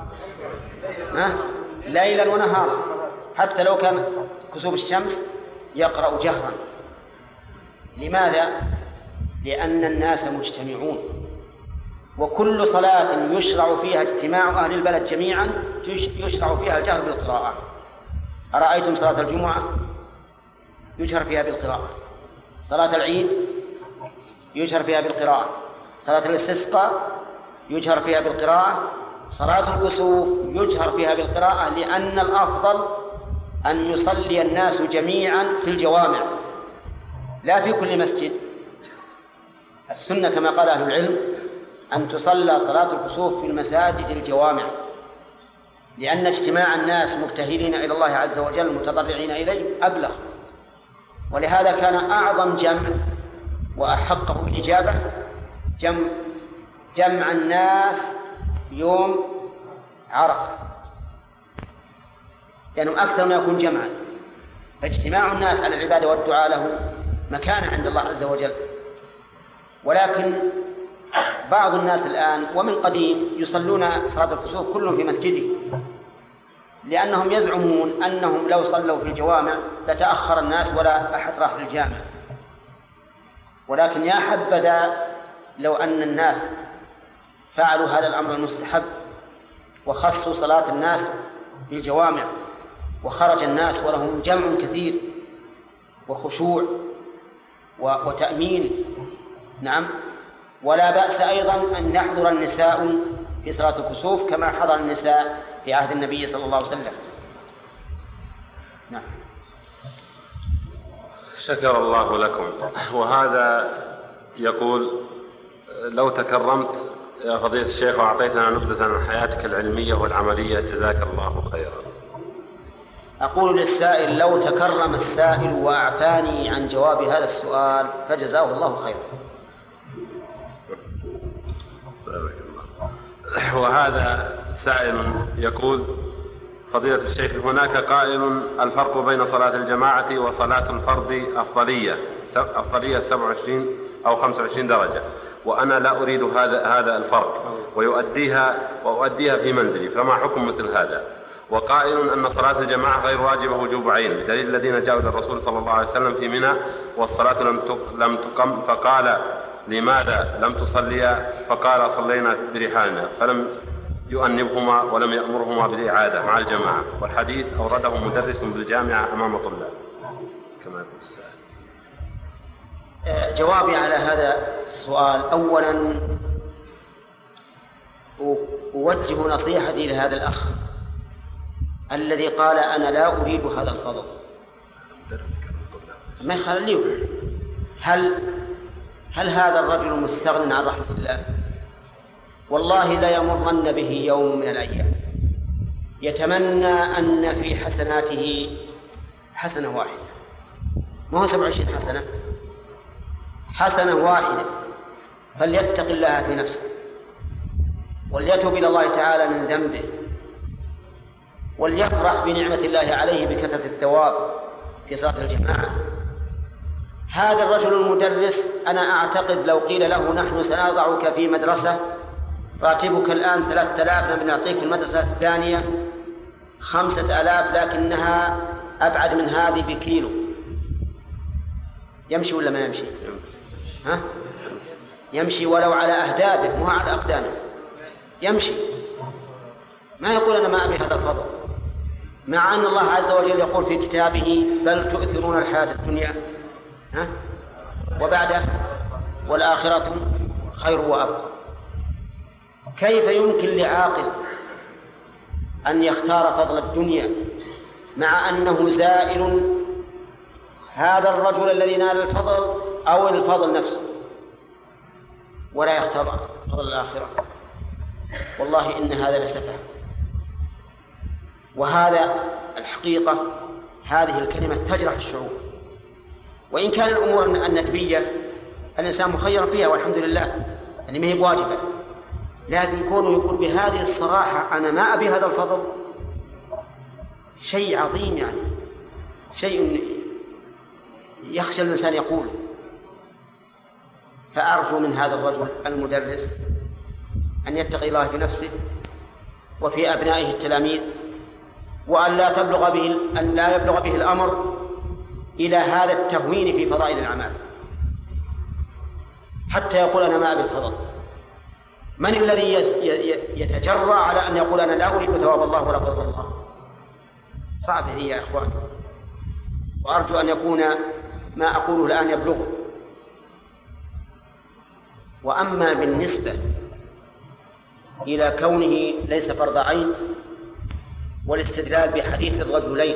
ليلا ونهارا، حتى لو كان كسوف الشمس يقرأ جهرا. لماذا؟ لأن الناس مجتمعون، وكل صلاة يشرع فيها اجتماع أهل البلد جميعا يشرع فيها الجهر بالقراءة. أرأيتم صلاة الجمعة يجهر فيها بالقراءة، صلاة العيد يجهر فيها بالقراءة، صلاة الاستسقاء يجهر فيها بالقراءة، صلاة الكسوف يجهر فيها بالقراءة، لأن الأفضل أن يصلي الناس جميعا في الجوامع لا في كل مسجد. السنة كما قال أهل العلم أن تصلى صلاة الكسوف في المساجد الجوامع، لأن اجتماع الناس مبتهلين إلى الله عز وجل متضرعين إليه أبلغ. ولهذا كان أعظم جمع وأحقه الإجابة جمع الناس يوم عرفة، لأنه أكثر ما يكون جمعا، فاجتماع الناس على العبادة والدعاء له مكانة عند الله عز وجل. ولكن بعض الناس الآن ومن قديم يصلون صلاة الكسوف كلهم في مسجده، لأنهم يزعمون أنهم لو صلوا في الجوامع لتأخر الناس ولا أحد راح للجامع. ولكن يا حبذا لو أن الناس فعلوا هذا الأمر المستحب وخصوا صلاة الناس في الجوامع، وخرج الناس ولهم جمع كثير وخشوع وتأمين. نعم. ولا بأس أيضا أن يحضر النساء في صلاة الكسوف كما حضر النساء في عهد النبي صلى الله عليه وسلم. نعم. شكر الله لكم. وهذا يقول: لو تكرمت يا فضيلة الشيخ وأعطيتنا نبذة عن حياتك العلمية والعملية جزاك الله خيرا. أقول للسائل: لو تكرم السائل وأعفاني عن جواب هذا السؤال فجزاه الله خيرا. وهذا سائل يقول: فضيلة الشيخ، هناك قائل الفرق بين صلاة الجماعة وصلاة الفرد أفضلية 27 أو 25 درجة، وأنا لا أريد هذا الفرق وأؤديها في منزلي، فما حكم مثل هذا؟ وقائل أن صلاة الجماعة غير واجبة وجوب عين، بدليل الذين جاءوا إلى الرسول صلى الله عليه وسلم في منى والصلاة لم تقم فقال لماذا لم تصليا؟ فقال صلينا برحالنا، فلم يؤنبهما ولم يأمرهما بالإعادة مع الجماعة، والحديث أورده مدرس بالجامعة أمام طلاب كما يقول السائل. جوابي على هذا السؤال: أولا أوجه نصيحتي لهذا الأخ الذي قال أنا لا أريد هذا الفضل. ما يخليه. هل هذا الرجل مستغن عن رحمة الله؟ والله لا يمرن به يوم من الأيام يتمنى أن في حسناته حسنة واحدة، ما هو 27 حسنة، حسنة واحدة. فليتق الله في نفسه وليتوب إلى الله تعالى من ذنبه وليفرح بنعمة الله عليه بكثرة الثواب في صلاة الجماعة. هذا الرجل المدرس أنا أعتقد لو قيل له نحن سنضعك في مدرسة راتبك الآن 3000 بنعطيك في المدرسة الثانية 5000 لكنها أبعد من هذه بكيلو، يمشي ولا ما يمشي؟ ها؟ يمشي ولو على أهدابه مو على أقدامه، يمشي. ما يقول أنا ما أبي هذا الفضل، مع أن الله عز وجل يقول في كتابه بل تؤثرون الحياة الدنيا وبعده والآخرة خير وأبقى. كيف يمكن لعاقل أن يختار فضل الدنيا مع أنه زائل هذا الرجل الذي نال الفضل أو الفضل نفسه، ولا يختار فضل الآخرة؟ والله إن هذا لسفه. وهذا الحقيقة هذه الكلمة تجرح الشعور، وإن كان الأمور الندبية الإنسان مخير فيها والحمد لله، يعني ما هي بواجبة، لكن كونه يقول بهذه الصراحة أنا ما أبي هذا الفضل شيء عظيم، يعني شيء يخشى الإنسان يقول. فأرجو من هذا الرجل المدرس أن يتقي الله في نفسه وفي أبنائه التلاميذ، وأن لا يبلغ به الأمر إلى هذا التهوين في فضائل الأعمال حتى يقول أنا ما أبي الفضل. من الذي يتجرأ على أن يقول أنا لا أريد ثواب الله ولا فضل الله؟ صعب هي يا إخوان، وأرجو أن يكون ما أقوله الآن يبلغه. وأما بالنسبة إلى كونه ليس فرض عين والاستدلال بحديث الرجلين،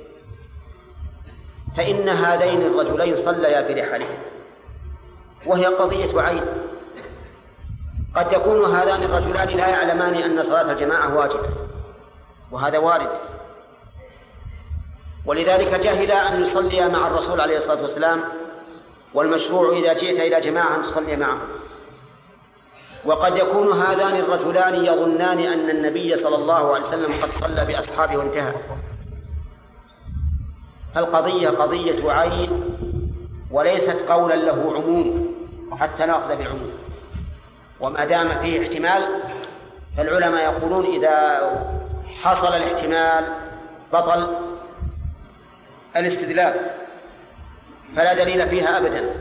فإن هذين الرجلين صليا في رحالهم وهي قضية عين. قد يكون هذان الرجلان لا يعلمان أن صلاة الجماعة واجبة، وهذا وارد، ولذلك جهل أن يصلي مع الرسول عليه الصلاة والسلام، والمشروع إذا جئت إلى جماعة أن تصلي معه. وقد يكون هذان الرجلان يظنان أن النبي صلى الله عليه وسلم قد صلى بأصحابه وانتهى. القضية قضية عين وليست قولا له عموم حتى نأخذ بالعموم، وما دام فيه احتمال فالعلماء يقولون إذا حصل الاحتمال بطل الاستدلال، فلا دليل فيها أبدا.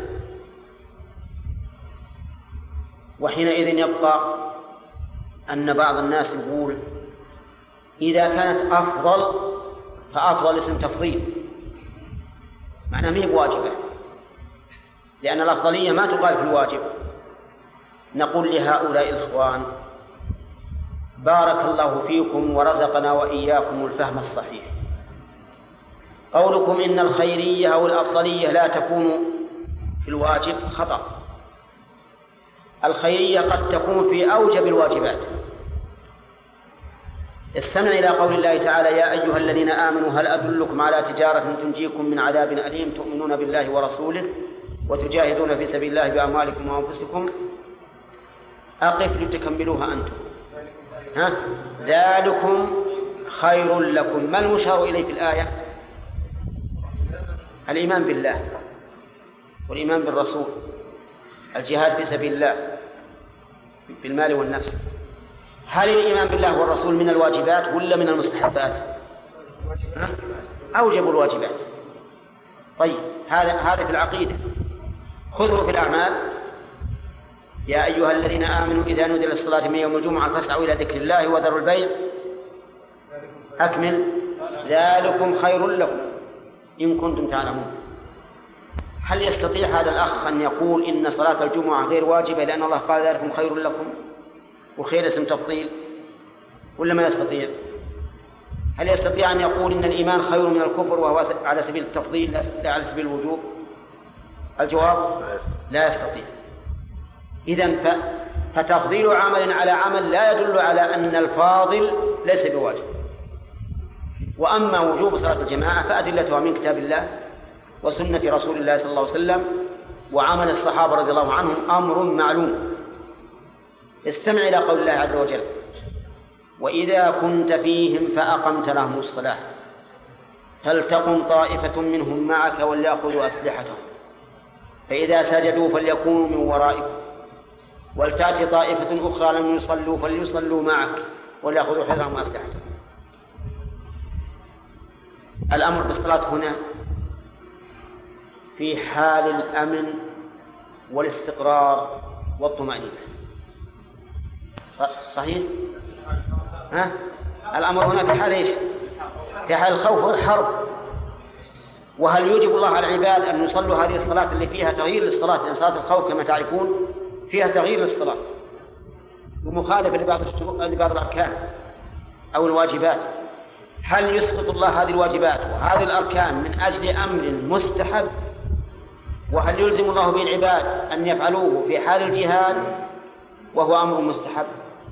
وحينئذ يبقى أن بعض الناس يقول إذا كانت أفضل فأفضل اسم تفضيل، معناه ما هي بواجبة، لأن الأفضلية ما تقال في الواجب. نقول لهؤلاء الإخوان بارك الله فيكم ورزقنا وإياكم الفهم الصحيح. قولكم إن الخيرية أو الأفضلية لا تكون في الواجب خطأ. الخيرية قد تكون في أوجب الواجبات. استمع إلى قول الله تعالى يا أيها الذين آمنوا هل أدلكم على تجارة تنجيكم من عذاب أليم تؤمنون بالله ورسوله وتجاهدون في سبيل الله بأموالكم وأنفسكم. أقف لتكملوها أنتم. ذلكم خير لكم. ما المشار إليه في الآية؟ الإيمان بالله والإيمان بالرسول، الجهاد في سبيل الله بالمال والنفس. هل الإيمان بالله والرسول من الواجبات ولا من المستحبات؟ أوجب الواجبات. طيب هذا في العقيدة. خذوا في الأعمال يا أيها الذين آمنوا إذا نودي للصلاة من يوم الجمعة فاسعوا إلى ذكر الله وذروا البيع أكمل ذلكم خير لكم إن كنتم تعلمون. هل يستطيع هذا الأخ أن يقول إن صلاة الجمعة غير واجبة لأن الله قال ذلكم خير لكم وخير اسم تفضيل، ولا ما يستطيع؟ هل يستطيع أن يقول إن الإيمان خير من الكفر وهو على سبيل التفضيل لا على سبيل الوجوب؟ الجواب لا يستطيع. إذن فتفضيل عمل على عمل لا يدل على أن الفاضل ليس بواجب. وأما وجوب صلاة الجماعة فأدلتها من كتاب الله وسنة رسول الله صلى الله عليه وسلم وعمل الصحابة رضي الله عنهم أمر معلوم. استمع إلى قول الله عز وجل: وإذا كنت فيهم فأقمت لهم الصلاة فلتقم طائفة منهم معك وليأخذوا أسلحتهم فإذا سجدوا فليكونوا من ورائكم ولتأتي طائفة أخرى لم يصلوا فليصلوا معك وليأخذوا حذرهم وأسلحتهم. الأمر بالصلاة هنا في حال الأمن والاستقرار والطمأنينة. صحيح؟ ها؟ الأمر هنا في حال إيش؟ في حال الخوف والحرب. وهل يوجب الله على العباد أن يصلوا هذه الصلاة اللي فيها تغيير للصلاة؟ لأن صلاة الخوف كما تعرفون فيها تغيير للصلاة ومخالفة لبعض الأركان أو الواجبات. هل يسقط الله هذه الواجبات وهذه الأركان من أجل أمر مستحب؟ وهل يلزم الله به العباد أن يفعلوه في حال الجهاد وهو أمر مستحب؟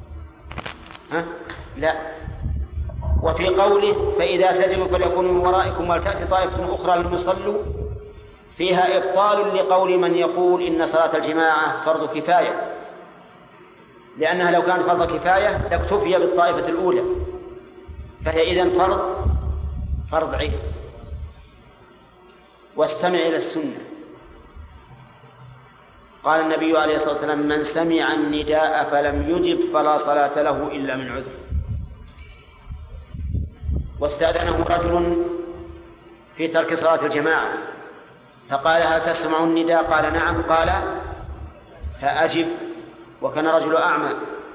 لا. وفي قوله فإذا سجدوا فليكونوا من ورائكم ولتأتي طائفة أخرى لم يصلوا فيها إبطال لقول من يقول إن صلاة الجماعة فرض كفاية، لأنها لو كانت فرض كفاية لاكتفي بالطائفة الأولى، فهي إذن فرض عين. واستمع إلى السنة. قال النبي عليه الصلاة والسلام: من سمع النداء فلم يجب فلا صلاة له إلا من عذر. واستأذنه رجل في ترك صلاة الجماعة فقال: هل تسمع النداء؟ قال: نعم. قال: فأجب. وكان رجل أعمى.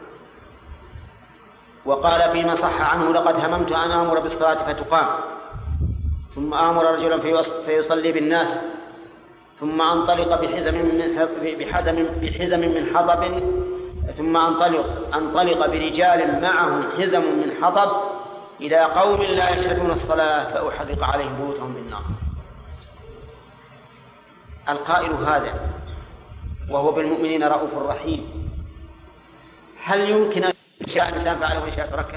وقال فيما صح عنه: لقد هممت أن آمر بالصلاة فتقام ثم آمر رجلا فيصلي بالناس ثم أنطلق بحزم من حطب ثم أنطلق برجال معهم حزم من حطب إلى قوم لا يشهدون الصلاة فأحرق عليهم بيوتهم بالنار. القائل هذا وهو بالمؤمنين رؤوف رحيم، هل يمكن أن يشاء الإنسان فعله ويشاء تركه؟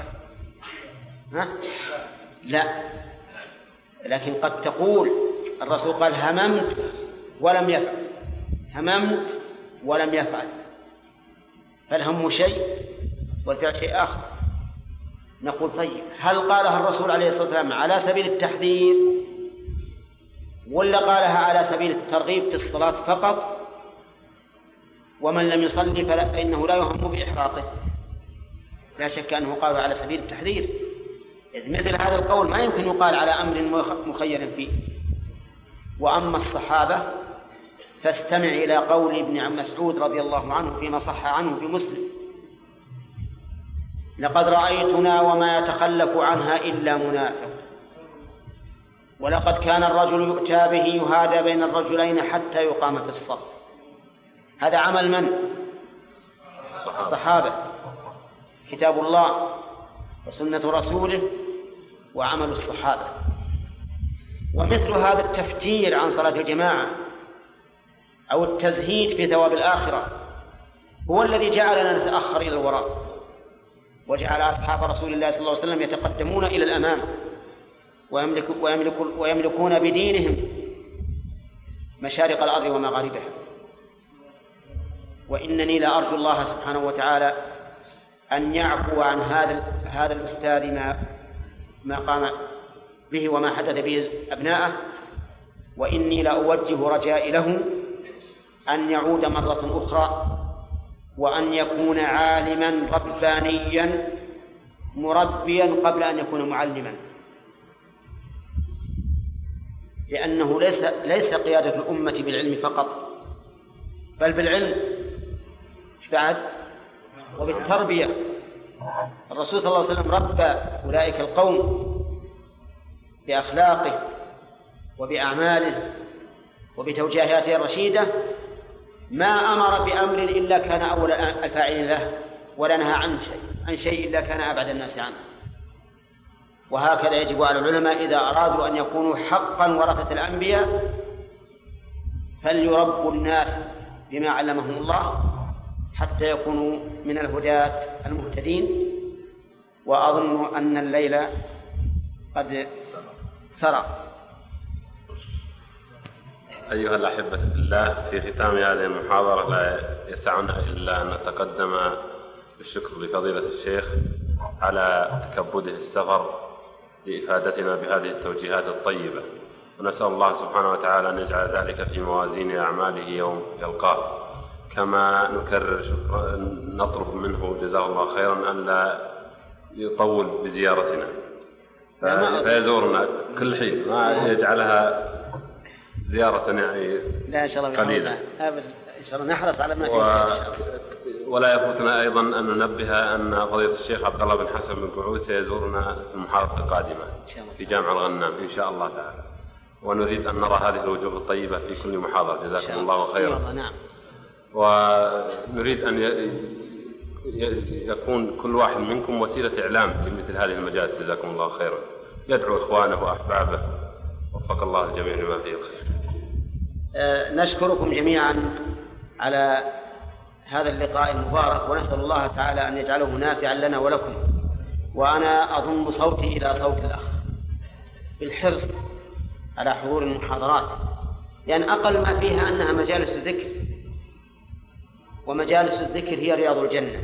لا. لكن قد تقول الرسول قال: هممت ولم يفعل، هممت ولم يفعل، فالهم شيء والفعل شيء آخر. نقول: طيب، هل قالها الرسول عليه الصلاة والسلام على سبيل التحذير ولا قالها على سبيل الترغيب في الصلاة فقط؟ ومن لم يصلي فإنه لا يهم بإحراقه. لا شك أنه قالها على سبيل التحذير، إذ مثل هذا القول ما يمكن يقال على أمر مخير فيه. وأما الصحابة فاستمع إلى قول ابن مسعود رضي الله عنه فيما صح عنه في مسلم: لقد رأيتنا وما يتخلف عنها إلا منافق، ولقد كان الرجل يؤتى به يهادى بين الرجلين حتى يقام في الصف. هذا عمل من؟ الصحابة، كتاب الله وسنة رسوله وعمل الصحابة. ومثل هذا التفتير عن صلاة الجماعة أو التزهيد في ثواب الآخرة هو الذي جعلنا نتأخر إلى الوراء، وجعل أصحاب رسول الله صلى الله عليه وسلم يتقدمون إلى الأمام ويملكون بدينهم مشارق الأرض ومغاربها. وإنني لأرجو الله سبحانه وتعالى أن يعفو عن هذا الأستاذ ما قام به وما حدث به أبناءه، وإني لأوجه رجائي له أن يعود مرة أخرى وأن يكون عالما ربانيا مربيا قبل أن يكون معلما، لأنه ليس قيادة الأمة بالعلم فقط، بل بالعلم. بعد وبالتربية. الرسول صلى الله عليه وسلم ربى أولئك القوم بأخلاقه وبأعماله وبتوجيهاته الرشيدة، ما أمر بأمر إلا كان أول الفاعل له، ولا نهى عن شيء إلا كان أبعد الناس عنه. وهكذا يجب على العلماء إذا أرادوا أن يكونوا حقا ورثة الأنبياء فليربوا الناس بما علمهم الله حتى يكونوا من الهداة المهتدين. وأظن أن الليل قد سرى. أيها الأحبة في الله، في ختام هذه المحاضرة لا يسعنا إلا أن نتقدم بالشكر لفضيلة الشيخ على تكبده السفر لإفادتنا بهذه التوجيهات الطيبة، ونسأل الله سبحانه وتعالى أن يجعل ذلك في موازين أعماله يوم يلقاه. كما نكرر نطلب منه جزاه الله خيرا أن لا يطول بزيارتنا فيزورنا كل حين، ما يجعلها زيارة يعني لا إن شاء الله قليلة. إن شاء الله نحرص على ما فيه. ولا يفوتنا أيضا أن ننبه أن فضيلة الشيخ عبد الله بن حسن بن قعود سيزورنا في المحاضرة القادمة في جامع الغنام إن شاء الله تعالى، ونريد أن نرى هذه الوجوه الطيبة في كل محاضرة. جزاكم الله خيرا. نعم. ونريد أن يكون كل واحد منكم وسيلة إعلام لمثل هذه المجالس. جزاكم الله خيرا. يدعو إخوانه وأحبابه، وفق الله الجميع لما فيه الخير. نشكركم جميعا على هذا اللقاء المبارك، ونسأل الله تعالى أن يجعله نافعا لنا ولكم. وأنا أضم صوتي إلى صوت الأخ بالحرص على حضور المحاضرات، لأن أقل ما فيها أنها مجالس ذكر، ومجالس الذكر هي رياض الجنة.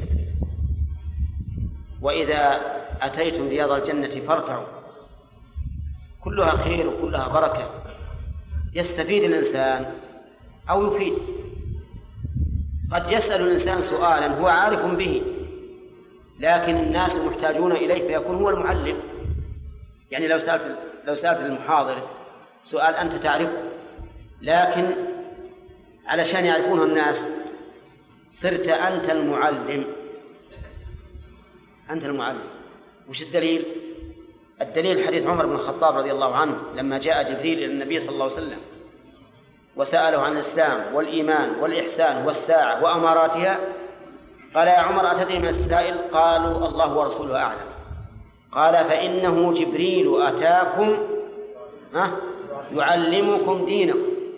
وإذا أتيتم رياض الجنة فارتعوا، كلها خير وكلها بركة، يستفيد الإنسان أو يفيد. قد يسأل الإنسان سؤالا هو عارف به، لكن الناس محتاجون إليه فيكون هو المعلم. يعني لو سألت المحاضر سؤال أنت تعرفه، لكن علشان يعرفونه الناس صرت أنت المعلم. أنت المعلم. وش الدليل؟ الدليل حديث عمر بن الخطاب رضي الله عنه لما جاء جبريل إلى النبي صلى الله عليه وسلم وسأله عن الإسلام والإيمان والإحسان والساعة وأماراتها، قال يا عمر أتدري من السائل؟ قالوا الله ورسوله أعلم. قال فإنه جبريل أتاكم يعلمكم دينكم.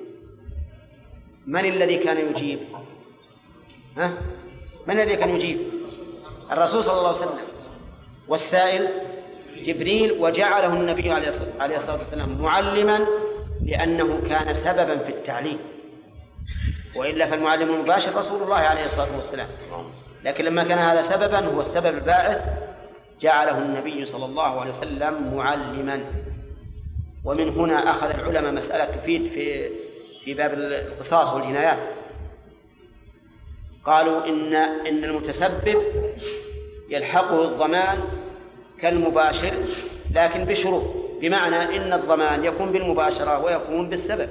من الذي كان يجيب؟ من الذي كان يجيب؟ الرسول صلى الله عليه وسلم. والسائل جبريل، وجعله النبي عليه الصلاة والسلام معلما لأنه كان سببا في التعليم، وإلا فالمعلم المباشر رسول الله عليه الصلاة والسلام. لكن لما كان هذا سببا هو السبب الباعث جعله النبي صلى الله عليه وسلم معلما. ومن هنا أخذ العلماء مسألة تفيد في باب القصاص والجنايات. قالوا إن المتسبب يلحقه الضمان كالمباشر لكن بشروط، بمعنى إن الضمان يكون بالمباشرة ويكون بالسبب.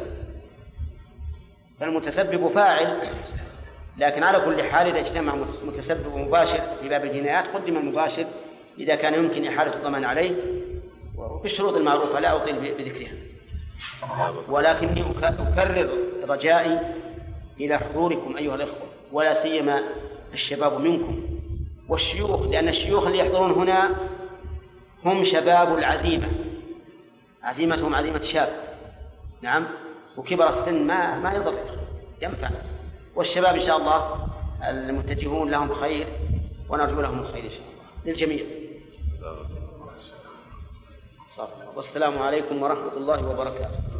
فالمتسبب فاعل، لكن على كل حال إذا اجتمع متسبب ومباشر في باب الجنايات قدم المباشر إذا كان يمكن إحالة الضمان عليه بالشروط المعروفة لا أطيل بذكرها. ولكني أكرر رجائي إلى حضوركم أيها الأخوة، ولا سيما الشباب منكم والشيوخ، لأن الشيوخ اللي يحضرون هنا هم شباب العزيمة، عزيمتهم عزيمة شاب. نعم. وكبر السن ما يضر، ينفع. والشباب إن شاء الله المتجهون لهم خير، ونرجو لهم الخير إن شاء الله للجميع. والسلام عليكم ورحمة الله وبركاته.